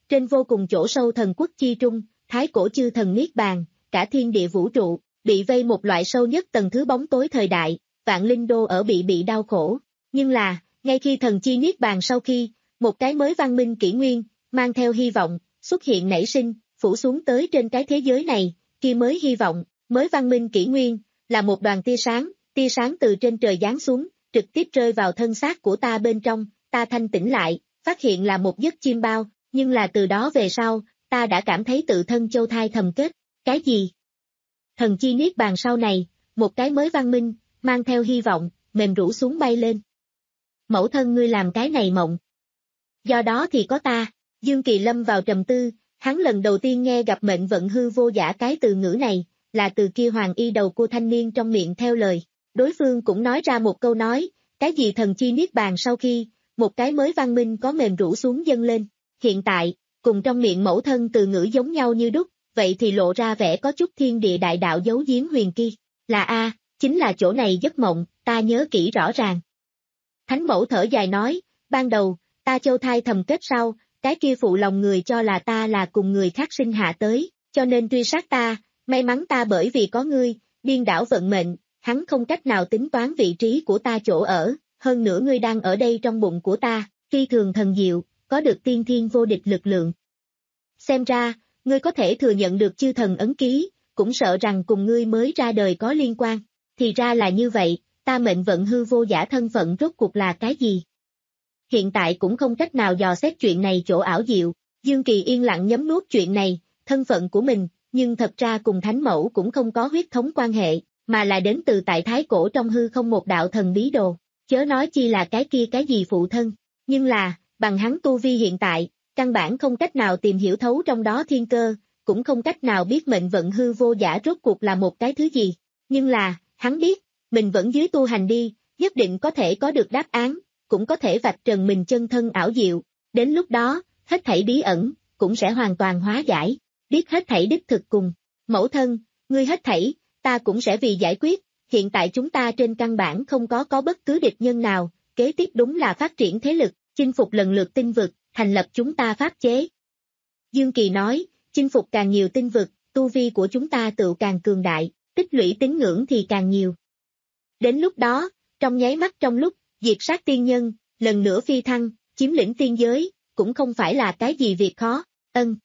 trên vô cùng chỗ sâu thần quốc chi trung, thái cổ chư thần niết bàn, cả thiên địa vũ trụ, bị vây một loại sâu nhất tầng thứ bóng tối thời đại, vạn linh đô ở bị bị đau khổ. Nhưng là, ngay khi thần chi niết bàn sau khi, một cái mới văn minh kỷ nguyên, mang theo hy vọng, xuất hiện nảy sinh, phủ xuống tới trên cái thế giới này, kia mới hy vọng, mới văn minh kỷ nguyên, là một đoàn tia sáng, tia sáng từ trên trời giáng xuống, trực tiếp rơi vào thân xác của ta bên trong, ta thanh tỉnh lại, phát hiện là một giấc chiêm bao, nhưng là từ đó về sau, ta đã cảm thấy tự thân châu thai thầm kết, cái gì? Thần chi niết bàn sau này, một cái mới văn minh, mang theo hy vọng, mềm rũ xuống bay lên. Mẫu thân ngươi làm cái này mộng. Do đó thì có ta, Dương Kỳ lâm vào trầm tư, hắn lần đầu tiên nghe gặp mệnh vận hư vô giả cái từ ngữ này, là từ kia hoàng y đầu của thanh niên trong miệng theo lời. Đối phương cũng nói ra một câu nói, cái gì thần chi niết bàn sau khi, một cái mới văn minh có mềm rũ xuống dâng lên. Hiện tại, cùng trong miệng mẫu thân từ ngữ giống nhau như đúc, vậy thì lộ ra vẻ có chút thiên địa đại đạo giấu giếm huyền kỳ. Là A, chính là chỗ này giấc mộng, ta nhớ kỹ rõ ràng. Thánh mẫu thở dài nói, ban đầu, ta châu thai thầm kết sau, cái kia phụ lòng người cho là ta là cùng người khác sinh hạ tới, cho nên truy sát ta, may mắn ta bởi vì có ngươi, điên đảo vận mệnh, hắn không cách nào tính toán vị trí của ta chỗ ở, hơn nữa ngươi đang ở đây trong bụng của ta, phi thường thần diệu, có được tiên thiên vô địch lực lượng. Xem ra, ngươi có thể thừa nhận được chư thần ấn ký, cũng sợ rằng cùng ngươi mới ra đời có liên quan, thì ra là như vậy, ta mệnh vận hư vô giả thân phận rốt cuộc là cái gì? Hiện tại cũng không cách nào dò xét chuyện này chỗ ảo diệu, Dương Kỳ yên lặng nhấm nuốt chuyện này, thân phận của mình, nhưng thật ra cùng thánh mẫu cũng không có huyết thống quan hệ, mà là đến từ tại thái cổ trong hư không một đạo thần bí đồ, chớ nói chi là cái kia cái gì phụ thân, nhưng là, bằng hắn tu vi hiện tại, căn bản không cách nào tìm hiểu thấu trong đó thiên cơ, cũng không cách nào biết mệnh vận hư vô giả rốt cuộc là một cái thứ gì, nhưng là, hắn biết, mình vẫn dưới tu hành đi, nhất định có thể có được đáp án, cũng có thể vạch trần mình chân thân ảo diệu, đến lúc đó, hết thảy bí ẩn, cũng sẽ hoàn toàn hóa giải, biết hết thảy đích thực cùng, mẫu thân, ngươi hết thảy, ta cũng sẽ vì giải quyết, hiện tại chúng ta trên căn bản không có có bất cứ địch nhân nào, kế tiếp đúng là phát triển thế lực, chinh phục lần lượt tinh vực, thành lập chúng ta pháp chế. Dương Kỳ nói, chinh phục càng nhiều tinh vực, tu vi của chúng ta tự càng cường đại, tích lũy tín ngưỡng thì càng nhiều. Đến lúc đó, trong nháy mắt trong lúc, diệt sát tiên nhân, lần nữa phi thăng, chiếm lĩnh tiên giới, cũng không phải là cái gì việc khó, ân.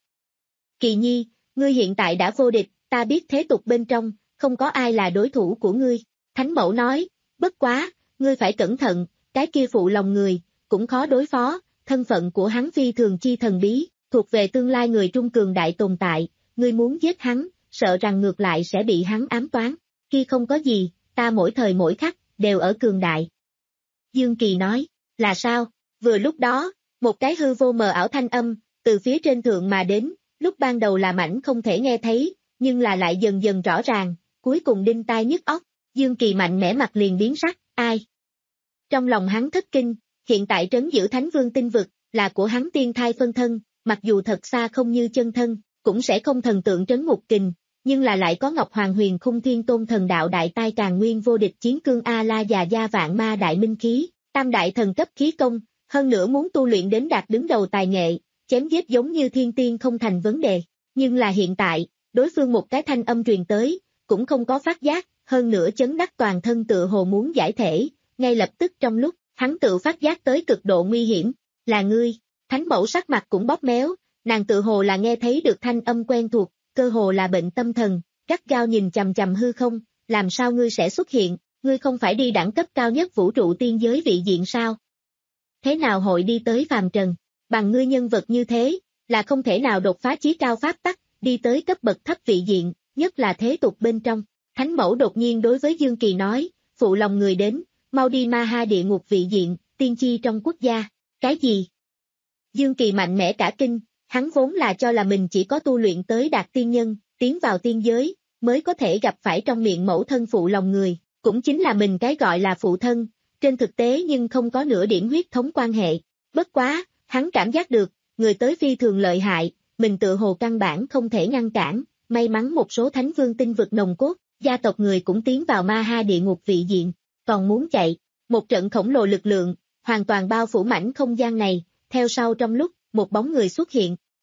Kỳ nhi, ngươi hiện tại đã vô địch, ta biết thế tục bên trong, không có ai là đối thủ của ngươi. Thánh mẫu nói, bất quá, ngươi phải cẩn thận, cái kia phụ lòng người, cũng khó đối phó, thân phận của hắn phi thường chi thần bí, thuộc về tương lai người trung cường đại tồn tại, ngươi muốn giết hắn, sợ rằng ngược lại sẽ bị hắn ám toán. Kia không có gì, ta mỗi thời mỗi khắc, đều ở cường đại. Dương Kỳ nói, là sao? Vừa lúc đó, một cái hư vô mờ ảo thanh âm, từ phía trên thượng mà đến, lúc ban đầu là mảnh không thể nghe thấy, nhưng là lại dần dần rõ ràng, cuối cùng đinh tai nhức óc, Dương Kỳ mạnh mẽ mặt liền biến sắc, ai? Trong lòng hắn thất kinh, hiện tại trấn giữ Thánh Vương tinh vực, là của hắn tiên thai phân thân, mặc dù thật xa không như chân thân, cũng sẽ không thần tượng trấn ngục kình, nhưng là lại có Ngọc Hoàng Huyền Khung Thiên Tôn thần đạo đại tai càng nguyên vô địch chiến cương A-la già gia vạn ma đại minh khí, tam đại thần cấp khí công, hơn nữa muốn tu luyện đến đạt đứng đầu tài nghệ, chém giết giống như thiên tiên không thành vấn đề, nhưng là hiện tại, đối phương một cái thanh âm truyền tới, cũng không có phát giác, hơn nữa chấn đắc toàn thân tựa hồ muốn giải thể, ngay lập tức trong lúc, hắn tự phát giác tới cực độ nguy hiểm, là ngươi, thánh mẫu sắc mặt cũng bóp méo, nàng tự hồ là nghe thấy được thanh âm quen thuộc, cơ hồ là bệnh tâm thần, gắt gao nhìn chằm chằm hư không, làm sao ngươi sẽ xuất hiện, ngươi không phải đi đẳng cấp cao nhất vũ trụ tiên giới vị diện sao? Thế nào hội đi tới phàm trần, bằng ngươi nhân vật như thế, là không thể nào đột phá chí cao pháp tắc, đi tới cấp bậc thấp vị diện, nhất là thế tục bên trong. Thánh mẫu đột nhiên đối với Dương Kỳ nói, phụ lòng người đến, mau đi ma ha địa ngục vị diện, tiên chi trong quốc gia, cái gì? Dương Kỳ mạnh mẽ cả kinh, hắn vốn là cho là mình chỉ có tu luyện tới đạt tiên nhân, tiến vào tiên giới, mới có thể gặp phải trong miệng mẫu thân phụ lòng người, cũng chính là mình cái gọi là phụ thân, trên thực tế nhưng không có nửa điểm huyết thống quan hệ. Bất quá, hắn cảm giác được, người tới phi thường lợi hại, mình tự hồ căn bản không thể ngăn cản, may mắn một số thánh vương tinh vực nồng cốt, gia tộc người cũng tiến vào ma ha địa ngục vị diện, còn muốn chạy, một trận khổng lồ lực lượng, hoàn toàn bao phủ mảnh không gian này, theo sau trong lúc, một bóng người xuất hiện,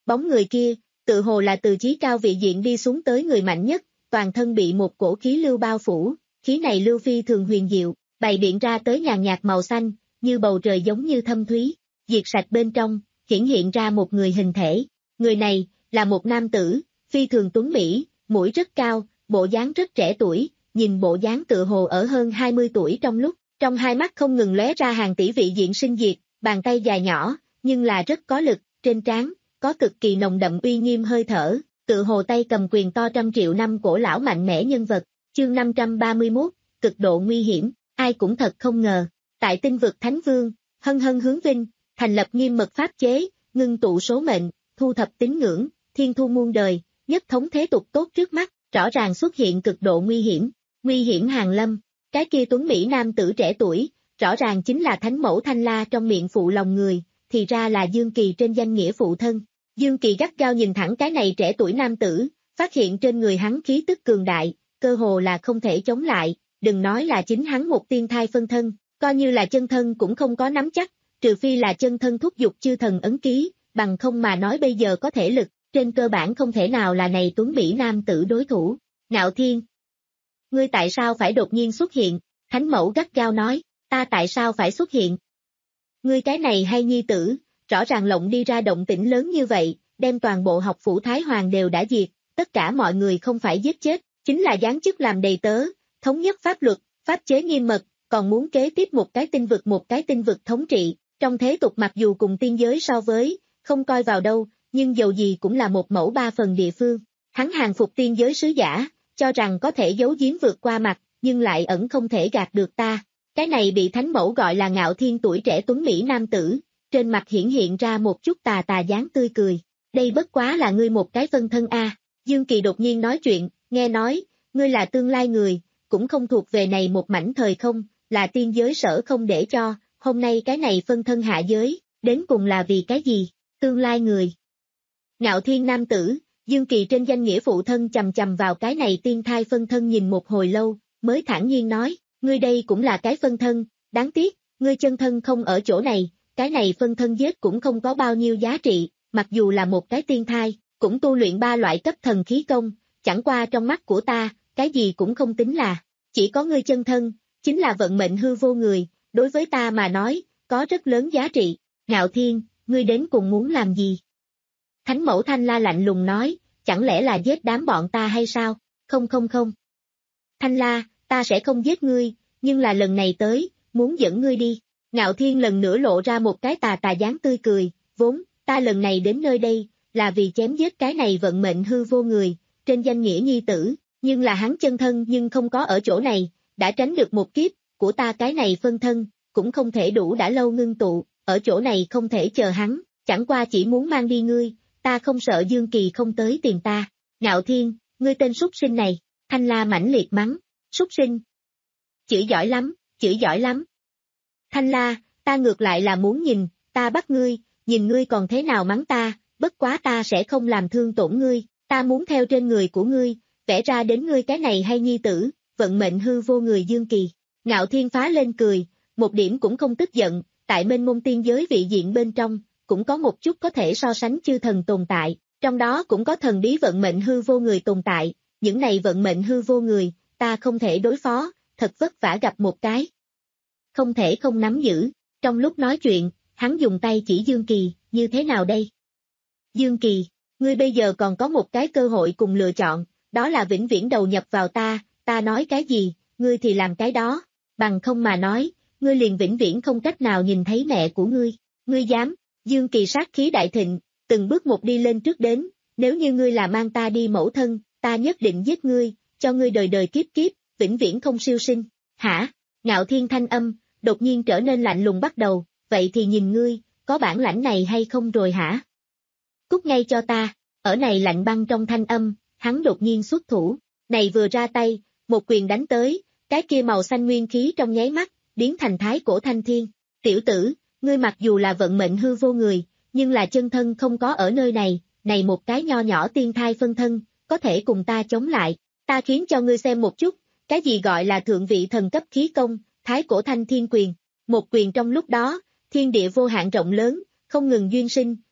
Bóng người kia, tự hồ là từ chí cao vị diện đi xuống tới người mạnh nhất, toàn thân bị một cổ khí lưu bao phủ, khí này lưu phi thường huyền diệu, bày biện ra tới nhàn nhạt màu xanh, như bầu trời giống như thâm thúy, diệt sạch bên trong, hiển hiện ra một người hình thể. Người này, là một nam tử, phi thường tuấn mỹ, mũi rất cao, bộ dáng rất trẻ tuổi, nhìn bộ dáng tựa hồ ở hơn hai mươi tuổi trong lúc, trong hai mắt không ngừng lóe ra hàng tỷ vị diện sinh diệt, bàn tay dài nhỏ, nhưng là rất có lực, trên trán có cực kỳ nồng đậm uy nghiêm hơi thở, tựa hồ tay cầm quyền to trăm triệu năm cổ lão mạnh mẽ nhân vật. Chương năm trăm ba mươi mốt, cực độ nguy hiểm, ai cũng thật không ngờ, tại tinh vực Thánh Vương, hân hân hướng vinh, thành lập nghiêm mật pháp chế, ngưng tụ số mệnh, thu thập tín ngưỡng, thiên thu muôn đời, nhất thống thế tục tốt trước mắt, rõ ràng xuất hiện cực độ nguy hiểm, nguy hiểm hàng lâm. Cái kia tuấn mỹ nam tử trẻ tuổi, rõ ràng chính là thánh mẫu Thanh La trong miệng phụ lòng người, thì ra là Dương Kỳ trên danh nghĩa phụ thân. Dương Kỳ gắt gao nhìn thẳng cái này trẻ tuổi nam tử, phát hiện trên người hắn khí tức cường đại, cơ hồ là không thể chống lại, đừng nói là chính hắn một tiên thai phân thân, coi như là chân thân cũng không có nắm chắc, trừ phi là chân thân thúc giục chư thần ấn ký, bằng không mà nói bây giờ có thể lực, trên cơ bản không thể nào là này tuấn mỹ nam tử đối thủ. Ngạo Thiên, ngươi tại sao phải đột nhiên xuất hiện? Thánh mẫu gắt gao nói, ta tại sao phải xuất hiện? Ngươi cái này hay nhi tử, rõ ràng lộng đi ra động tĩnh lớn như vậy, đem toàn bộ học phủ Thái Hoàng đều đã diệt, tất cả mọi người không phải giết chết, chính là giáng chức làm đầy tớ, thống nhất pháp luật, pháp chế nghiêm mật, còn muốn kế tiếp một cái tinh vực một cái tinh vực thống trị, trong thế tục mặc dù cùng tiên giới so với, không coi vào đâu, nhưng dầu gì cũng là một mẫu ba phần địa phương. Hắn hàng phục tiên giới sứ giả, cho rằng có thể giấu giếm vượt qua mặt, nhưng lại ẩn không thể gạt được ta. Cái này bị thánh mẫu gọi là Ngạo Thiên tuổi trẻ tuấn mỹ nam tử, trên mặt hiển hiện ra một chút tà tà dáng tươi cười. Đây bất quá là ngươi một cái phân thân a. Dương Kỳ đột nhiên nói chuyện, nghe nói, ngươi là tương lai người, cũng không thuộc về này một mảnh thời không, là tiên giới sở không để cho, hôm nay cái này phân thân hạ giới, đến cùng là vì cái gì? Tương lai người. Ngạo Thiên nam tử, Dương Kỳ trên danh nghĩa phụ thân chầm chầm vào cái này tiên thai phân thân nhìn một hồi lâu, mới thản nhiên nói, ngươi đây cũng là cái phân thân, đáng tiếc, ngươi chân thân không ở chỗ này, cái này phân thân giết cũng không có bao nhiêu giá trị, mặc dù là một cái tiên thai, cũng tu luyện ba loại cấp thần khí công, chẳng qua trong mắt của ta, cái gì cũng không tính là, chỉ có ngươi chân thân, chính là vận mệnh hư vô người, đối với ta mà nói, có rất lớn giá trị. Ngạo Thiên, ngươi đến cùng muốn làm gì? Thánh mẫu Thanh La lạnh lùng nói, chẳng lẽ là giết đám bọn ta hay sao? Không không không. Thanh La, ta sẽ không giết ngươi, nhưng là lần này tới, muốn dẫn ngươi đi. Ngạo Thiên lần nữa lộ ra một cái tà tà dáng tươi cười, vốn, ta lần này đến nơi đây, là vì chém giết cái này vận mệnh hư vô người, trên danh nghĩa nhi tử, nhưng là hắn chân thân nhưng không có ở chỗ này, đã tránh được một kiếp, của ta cái này phân thân, cũng không thể đủ đã lâu ngưng tụ, ở chỗ này không thể chờ hắn, chẳng qua chỉ muốn mang đi ngươi, ta không sợ Dương Kỳ không tới tìm ta. Ngạo Thiên, ngươi tên súc sinh này, Thanh La mãnh liệt mắng, súc sinh. Chửi giỏi lắm, chửi giỏi lắm. Thanh La, ta ngược lại là muốn nhìn, ta bắt ngươi, nhìn ngươi còn thế nào mắng ta, bất quá ta sẽ không làm thương tổn ngươi, ta muốn theo trên người của ngươi, vẽ ra đến ngươi cái này hay nhi tử, vận mệnh hư vô người Dương Kỳ. Ngạo Thiên phá lên cười, một điểm cũng không tức giận, tại mênh mông tiên giới vị diện bên trong, cũng có một chút có thể so sánh chư thần tồn tại, trong đó cũng có thần bí vận mệnh hư vô người tồn tại, những này vận mệnh hư vô người, ta không thể đối phó, thật vất vả gặp một cái. Không thể không nắm giữ, trong lúc nói chuyện, hắn dùng tay chỉ Dương Kỳ, như thế nào đây? Dương Kỳ, ngươi bây giờ còn có một cái cơ hội cùng lựa chọn, đó là vĩnh viễn đầu nhập vào ta, ta nói cái gì, ngươi thì làm cái đó, bằng không mà nói, ngươi liền vĩnh viễn không cách nào nhìn thấy mẹ của ngươi, ngươi dám? Dương Kỳ sát khí đại thịnh, từng bước một đi lên trước đến, nếu như ngươi là mang ta đi mẫu thân, ta nhất định giết ngươi, cho ngươi đời đời kiếp kiếp, vĩnh viễn không siêu sinh. Hả? Ngạo Thiên thanh âm, đột nhiên trở nên lạnh lùng bắt đầu, vậy thì nhìn ngươi, có bản lãnh này hay không rồi hả? Cút ngay cho ta, ở này lạnh băng trong thanh âm, hắn đột nhiên xuất thủ, này vừa ra tay, một quyền đánh tới, cái kia màu xanh nguyên khí trong nháy mắt, biến thành thái cổ thanh thiên. Tiểu tử, ngươi mặc dù là vận mệnh hư vô người, nhưng là chân thân không có ở nơi này, này một cái nho nhỏ tiên thai phân thân, có thể cùng ta chống lại, ta khiến cho ngươi xem một chút, cái gì gọi là thượng vị thần cấp khí công, thái cổ thanh thiên quyền, một quyền trong lúc đó, thiên địa vô hạn rộng lớn, không ngừng duyên sinh,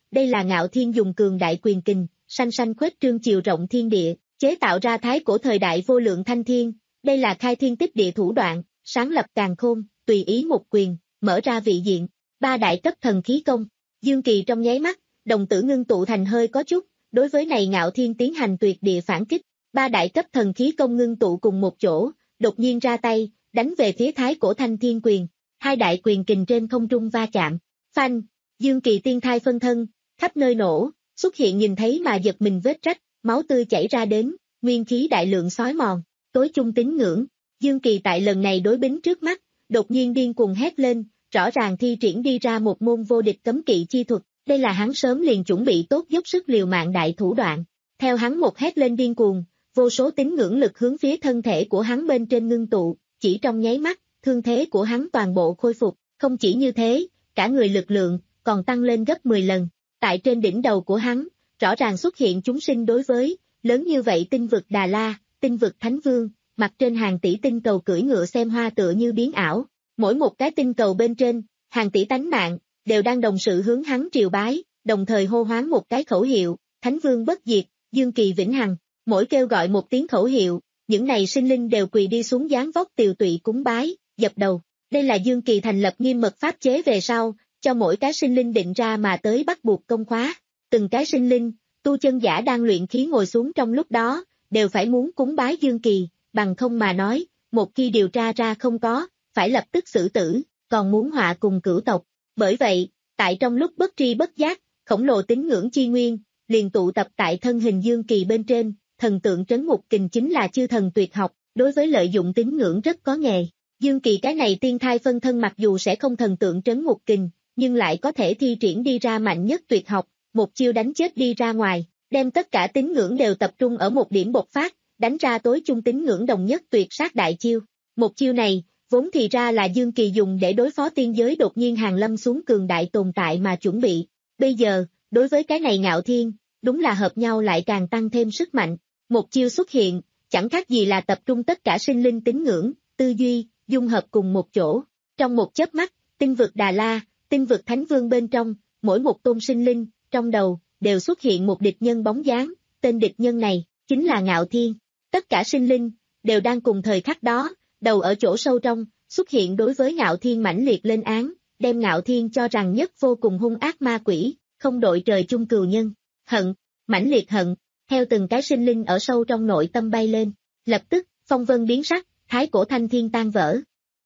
đây là Ngạo Thiên dùng cường đại quyền kình, sanh sanh khuếch trương chiều rộng thiên địa, chế tạo ra thái cổ thời đại vô lượng thanh thiên, đây là khai thiên tích địa thủ đoạn, sáng lập càn khôn, tùy ý một quyền, mở ra vị diện, ba đại cấp thần khí công. Dương Kỳ trong nháy mắt, đồng tử ngưng tụ thành hơi có chút, đối với này Ngạo Thiên tiến hành tuyệt địa phản kích, ba đại cấp thần khí công ngưng tụ cùng một chỗ, đột nhiên ra tay, đánh về phía thái cổ thanh thiên quyền, hai đại quyền kình trên không trung va chạm, phanh, Dương Kỳ tiên thai phân thân, khắp nơi nổ, xuất hiện nhìn thấy mà giật mình vết rách, máu tươi chảy ra đến, nguyên khí đại lượng xói mòn, tối trung tín ngưỡng, Dương Kỳ tại lần này đối bính trước mắt, đột nhiên điên cuồng hét lên, rõ ràng thi triển đi ra một môn vô địch cấm kỵ chi thuật, đây là hắn sớm liền chuẩn bị tốt dốc sức liều mạng đại thủ đoạn, theo hắn một hét lên điên cuồng, vô số tín ngưỡng lực hướng phía thân thể của hắn bên trên ngưng tụ, chỉ trong nháy mắt, thương thế của hắn toàn bộ khôi phục, không chỉ như thế, cả người lực lượng, còn tăng lên gấp mười lần, tại trên đỉnh đầu của hắn, rõ ràng xuất hiện chúng sinh đối với, lớn như vậy tinh vực Đà La, tinh vực Thánh Vương, mặt trên hàng tỷ tinh cầu cưỡi ngựa xem hoa tựa như biến ảo, mỗi một cái tinh cầu bên trên, hàng tỷ tánh mạng, đều đang đồng sự hướng hắn triều bái, đồng thời hô hoán một cái khẩu hiệu, Thánh Vương bất diệt, Dương Kỳ vĩnh hằng, mỗi kêu gọi một tiếng khẩu hiệu, những này sinh linh đều quỳ đi xuống dáng vóc tiều tụy cúng bái, dập đầu, đây là Dương Kỳ thành lập nghiêm mật pháp chế về sau, cho mỗi cái sinh linh định ra mà tới bắt buộc công khóa, từng cái sinh linh, tu chân giả đang luyện khí ngồi xuống trong lúc đó, đều phải muốn cúng bái Dương Kỳ, bằng không mà nói, một khi điều tra ra không có, phải lập tức xử tử, còn muốn họa cùng cửu tộc. Bởi vậy, tại trong lúc bất tri bất giác, khổng lồ tín ngưỡng chi nguyên, liền tụ tập tại thân hình Dương Kỳ bên trên, thần tượng trấn ngục kình chính là chư thần tuyệt học, đối với lợi dụng tín ngưỡng rất có nghề. Dương Kỳ cái này tiên thai phân thân mặc dù sẽ không thần tượng trấn ngục kình, nhưng lại có thể thi triển đi ra mạnh nhất tuyệt học, một chiêu đánh chết đi ra ngoài, đem tất cả tín ngưỡng đều tập trung ở một điểm bộc phát, đánh ra tối trung tín ngưỡng đồng nhất tuyệt sát đại chiêu. Một chiêu này, vốn thì ra là Dương Kỳ dùng để đối phó tiên giới đột nhiên hàng lâm xuống cường đại tồn tại mà chuẩn bị. Bây giờ, đối với cái này Ngạo Thiên, đúng là hợp nhau lại càng tăng thêm sức mạnh. Một chiêu xuất hiện, chẳng khác gì là tập trung tất cả sinh linh tín ngưỡng, tư duy, dung hợp cùng một chỗ. Trong một chớp mắt, tinh vực Đà La, tinh vực Thánh Vương bên trong, mỗi một tôn sinh linh, trong đầu, đều xuất hiện một địch nhân bóng dáng, tên địch nhân này, chính là Ngạo Thiên. Tất cả sinh linh, đều đang cùng thời khắc đó, đầu ở chỗ sâu trong, xuất hiện đối với Ngạo Thiên mãnh liệt lên án, đem Ngạo Thiên cho rằng nhất vô cùng hung ác ma quỷ, không đội trời chung cừu nhân, hận, mãnh liệt hận, theo từng cái sinh linh ở sâu trong nội tâm bay lên, lập tức, phong vân biến sắc, thái cổ thanh thiên tan vỡ.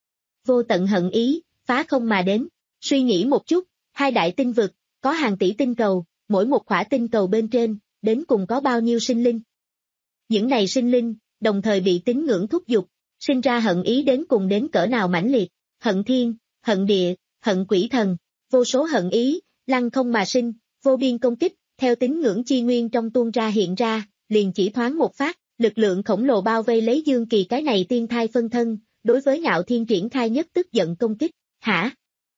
Vô tận hận ý, phá không mà đến, suy nghĩ một chút, hai đại tinh vực, có hàng tỷ tinh cầu, mỗi một khỏa tinh cầu bên trên, đến cùng có bao nhiêu sinh linh. Những này sinh linh, đồng thời bị tín ngưỡng thúc giục, sinh ra hận ý đến cùng đến cỡ nào mãnh liệt, hận thiên, hận địa, hận quỷ thần, vô số hận ý, lăng không mà sinh, vô biên công kích, theo tín ngưỡng chi nguyên trong tuôn ra hiện ra, liền chỉ thoáng một phát, lực lượng khổng lồ bao vây lấy Dương Kỳ cái này tiên thai phân thân, đối với Ngạo Thiên triển khai nhất tức giận công kích, hả?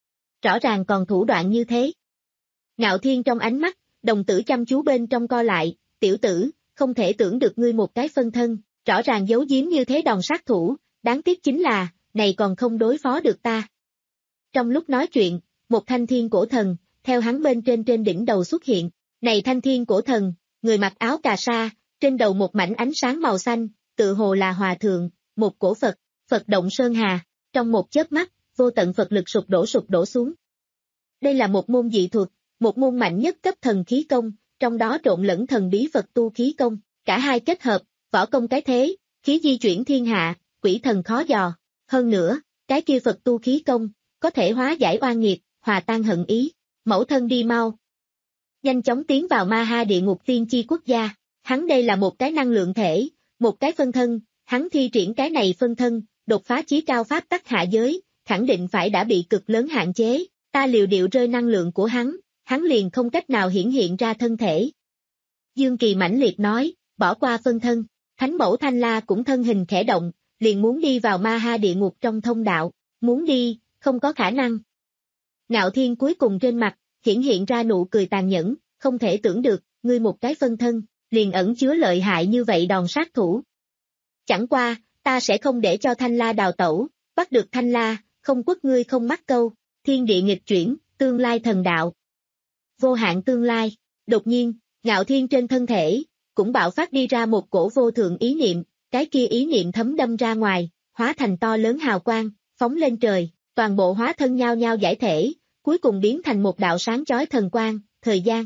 Rõ ràng còn thủ đoạn như thế. Ngạo Thiên trong ánh mắt, đồng tử chăm chú bên trong co lại, tiểu tử, không thể tưởng được ngươi một cái phân thân, rõ ràng giấu giếm như thế đòn sát thủ, đáng tiếc chính là, này còn không đối phó được ta. Trong lúc nói chuyện, một thanh thiên cổ thần, theo hắn bên trên trên đỉnh đầu xuất hiện, này thanh thiên cổ thần, người mặc áo cà sa, trên đầu một mảnh ánh sáng màu xanh, tự hồ là hòa thượng, một cổ Phật, Phật động sơn hà, trong một chớp mắt, vô tận Phật lực sụp đổ sụp đổ xuống. Đây là một môn dị thuật, một môn mạnh nhất cấp thần khí công, trong đó trộn lẫn thần bí Phật tu khí công, cả hai kết hợp, võ công cái thế, khí di chuyển thiên hạ, quỷ thần khó dò. Hơn nữa, cái kia Phật tu khí công, có thể hóa giải oan nghiệt, hòa tan hận ý, mẫu thân đi mau. Nhanh chóng tiến vào ma ha địa ngục tiên chi quốc gia, hắn đây là một cái năng lượng thể, một cái phân thân, hắn thi triển cái này phân thân, đột phá chí cao pháp tắc hạ giới, khẳng định phải đã bị cực lớn hạn chế, ta liều điệu rơi năng lượng của hắn, hắn liền không cách nào hiển hiện ra thân thể. Dương Kỳ mãnh liệt nói, bỏ qua phân thân, Thánh mẫu Thanh La cũng thân hình khẽ động, liền muốn đi vào ma ha địa ngục trong thông đạo, muốn đi, không có khả năng. Ngạo Thiên cuối cùng trên mặt, hiển hiện ra nụ cười tàn nhẫn, không thể tưởng được, ngươi một cái phân thân, liền ẩn chứa lợi hại như vậy đòn sát thủ. Chẳng qua, ta sẽ không để cho Thanh La đào tẩu, bắt được Thanh La, không quất ngươi không mắc câu, thiên địa nghịch chuyển, tương lai thần đạo. vô hạn tương lai. Đột nhiên, Ngạo Thiên trên thân thể, cũng bạo phát đi ra một cổ vô thượng ý niệm, cái kia ý niệm thấm đâm ra ngoài, hóa thành to lớn hào quang, phóng lên trời, toàn bộ hóa thân nhao nhao giải thể, cuối cùng biến thành một đạo sáng chói thần quang, thời gian.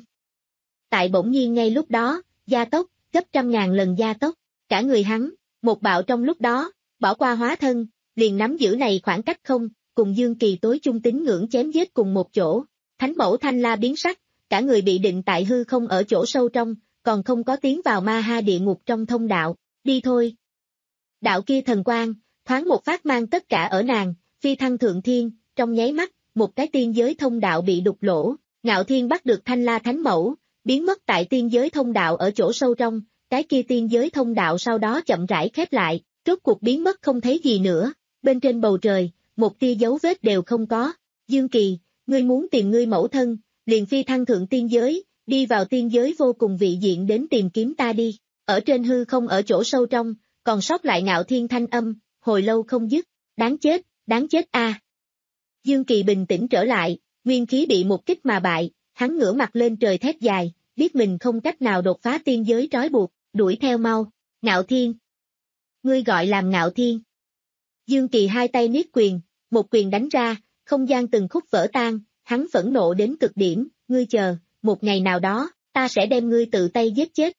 Tại bỗng nhiên ngay lúc đó, gia tốc, gấp trăm ngàn lần gia tốc, cả người hắn, một bạo trong lúc đó, bỏ qua hóa thân, liền nắm giữ này khoảng cách không, cùng Dương Kỳ tối trung tín ngưỡng chém giết cùng một chỗ. Thánh mẫu Thanh La biến sắc, cả người bị định tại hư không ở chỗ sâu trong, còn không có tiến vào ma ha địa ngục trong thông đạo, đi thôi. Đạo kia thần quang, thoáng một phát mang tất cả ở nàng, phi thăng thượng thiên, trong nháy mắt, một cái tiên giới thông đạo bị đục lỗ, Ngạo Thiên bắt được Thanh La Thánh Mẫu, biến mất tại tiên giới thông đạo ở chỗ sâu trong, cái kia tiên giới thông đạo sau đó chậm rãi khép lại, rốt cuộc biến mất không thấy gì nữa, bên trên bầu trời, một tia dấu vết đều không có. Dương Kỳ, ngươi muốn tìm ngươi mẫu thân, liền phi thăng thượng tiên giới, đi vào tiên giới vô cùng vị diện đến tìm kiếm ta đi. Ở trên hư không ở chỗ sâu trong, còn sót lại Ngạo Thiên thanh âm, hồi lâu không dứt, đáng chết, đáng chết a. À. Dương Kỳ bình tĩnh trở lại, nguyên khí bị một kích mà bại, hắn ngửa mặt lên trời thét dài, biết mình không cách nào đột phá tiên giới trói buộc, đuổi theo mau. Ngạo Thiên. Ngươi gọi làm Ngạo Thiên. Dương Kỳ hai tay niết quyền, một quyền đánh ra, không gian từng khúc vỡ tan, hắn phẫn nộ đến cực điểm, ngươi chờ, một ngày nào đó, ta sẽ đem ngươi tự tay giết chết.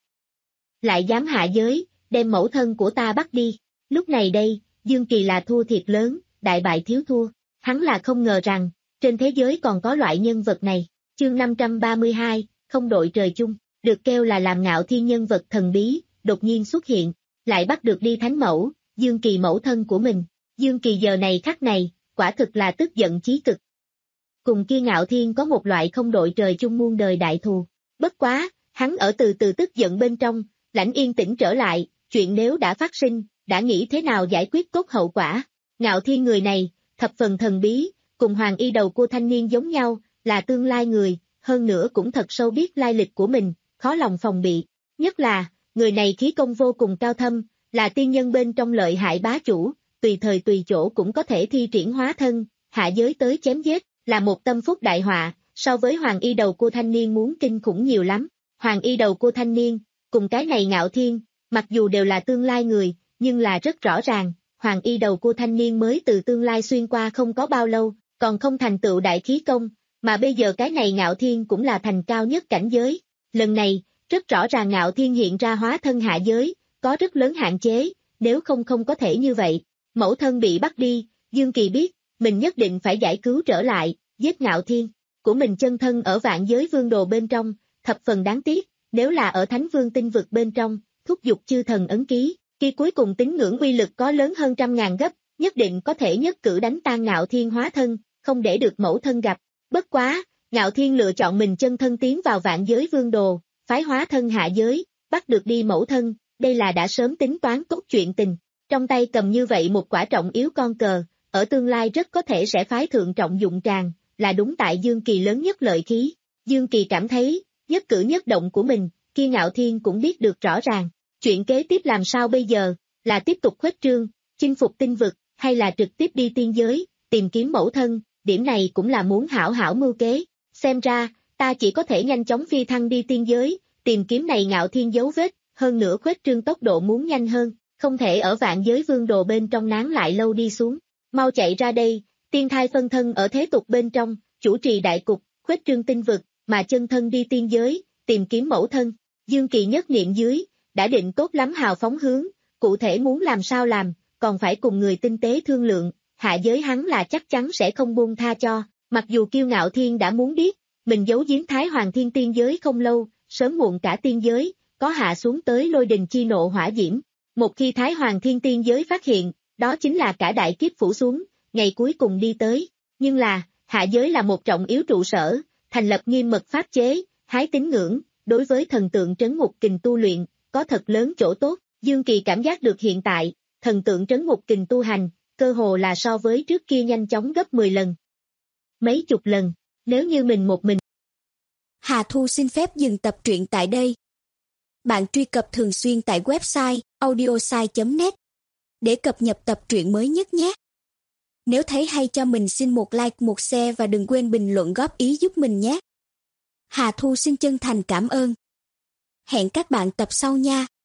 Lại dám hạ giới, đem mẫu thân của ta bắt đi. Lúc này đây, Dương Kỳ là thua thiệt lớn, đại bại thiếu thua. Hắn là không ngờ rằng, trên thế giới còn có loại nhân vật này. Chương năm trăm ba mươi hai, không đội trời chung, được kêu là làm Ngạo Thiên nhân vật thần bí, đột nhiên xuất hiện, lại bắt được đi thánh mẫu, Dương Kỳ mẫu thân của mình. Dương Kỳ giờ này khắc này, quả thực là tức giận chí cực. Cùng kia Ngạo Thiên có một loại không đội trời chung muôn đời đại thù. Bất quá, hắn ở từ từ tức giận bên trong, lãnh yên tĩnh trở lại, chuyện nếu đã phát sinh, đã nghĩ thế nào giải quyết tốt hậu quả. Ngạo Thiên người này, thập phần thần bí, cùng Hoàng Y đầu cua thanh niên giống nhau, là tương lai người, hơn nữa cũng thật sâu biết lai lịch của mình, khó lòng phòng bị. Nhất là, người này khí công vô cùng cao thâm, là tiên nhân bên trong lợi hại bá chủ, tùy thời tùy chỗ cũng có thể thi triển hóa thân, hạ giới tới chém giết, là một tâm phúc đại họa, so với Hoàng Y đầu cua thanh niên muốn kinh khủng nhiều lắm. Hoàng Y đầu cua thanh niên, cùng cái này Ngạo Thiên, mặc dù đều là tương lai người, nhưng là rất rõ ràng, Hoàng Y đầu cua thanh niên mới từ tương lai xuyên qua không có bao lâu, còn không thành tựu đại khí công, mà bây giờ cái này Ngạo Thiên cũng là thành cao nhất cảnh giới. Lần này, rất rõ ràng Ngạo Thiên hiện ra hóa thân hạ giới, có rất lớn hạn chế, nếu không không có thể như vậy. Mẫu thân bị bắt đi, Dương Kỳ biết, mình nhất định phải giải cứu trở lại, giết Ngạo Thiên. Của mình chân thân ở vạn giới vương đồ bên trong, thập phần đáng tiếc, nếu là ở thánh vương tinh vực bên trong, thúc giục chư thần ấn ký, khi cuối cùng tín ngưỡng uy lực có lớn hơn trăm ngàn gấp, nhất định có thể nhất cử đánh tan Ngạo Thiên hóa thân, không để được mẫu thân gặp. Bất quá, Ngạo Thiên lựa chọn mình chân thân tiến vào vạn giới vương đồ, phái hóa thân hạ giới, bắt được đi mẫu thân, đây là đã sớm tính toán cốt chuyện tình. Trong tay cầm như vậy một quả trọng yếu con cờ, ở tương lai rất có thể sẽ phái thượng trọng dụng tràng, là đúng tại Dương Kỳ lớn nhất lợi khí. Dương Kỳ cảm thấy, nhất cử nhất động của mình, kia Ngạo Thiên cũng biết được rõ ràng. Chuyện kế tiếp làm sao bây giờ, là tiếp tục khuếch trương, chinh phục tinh vực, hay là trực tiếp đi tiên giới, tìm kiếm mẫu thân, điểm này cũng là muốn hảo hảo mưu kế. Xem ra, ta chỉ có thể nhanh chóng phi thăng đi tiên giới, tìm kiếm này Ngạo Thiên dấu vết, hơn nữa khuếch trương tốc độ muốn nhanh hơn, không thể ở vạn giới vương đồ bên trong nán lại lâu đi xuống. Mau chạy ra đây, tiên thai phân thân ở thế tục bên trong, chủ trì đại cục, khuếch trương tinh vực, mà chân thân đi tiên giới, tìm kiếm mẫu thân. Dương Kỳ nhất niệm dưới, đã định tốt lắm hào phóng hướng, cụ thể muốn làm sao làm, còn phải cùng người tinh tế thương lượng, hạ giới hắn là chắc chắn sẽ không buông tha cho, mặc dù kiêu Ngạo Thiên đã muốn biết, mình giấu giếm Thái Hoàng Thiên tiên giới không lâu, sớm muộn cả tiên giới, có hạ xuống tới lôi đình chi nộ hỏa diễm. Một khi Thái Hoàng Thiên tiên giới phát hiện, đó chính là cả đại kiếp phủ xuống, ngày cuối cùng đi tới. Nhưng là, hạ giới là một trọng yếu trụ sở, thành lập nghiêm mật pháp chế, hái tín ngưỡng, đối với thần tượng trấn ngục kình tu luyện, có thật lớn chỗ tốt. Dương Kỳ cảm giác được hiện tại, thần tượng trấn ngục kình tu hành, cơ hồ là so với trước kia nhanh chóng gấp mười lần. Mấy chục lần, nếu như mình một mình. Hà Thu xin phép dừng tập truyện tại đây. Bạn truy cập thường xuyên tại website audiosai chấm net để cập nhật tập truyện mới nhất nhé. Nếu thấy hay cho mình xin một like, một share và đừng quên bình luận góp ý giúp mình nhé. Hà Thu xin chân thành cảm ơn. Hẹn các bạn tập sau nha.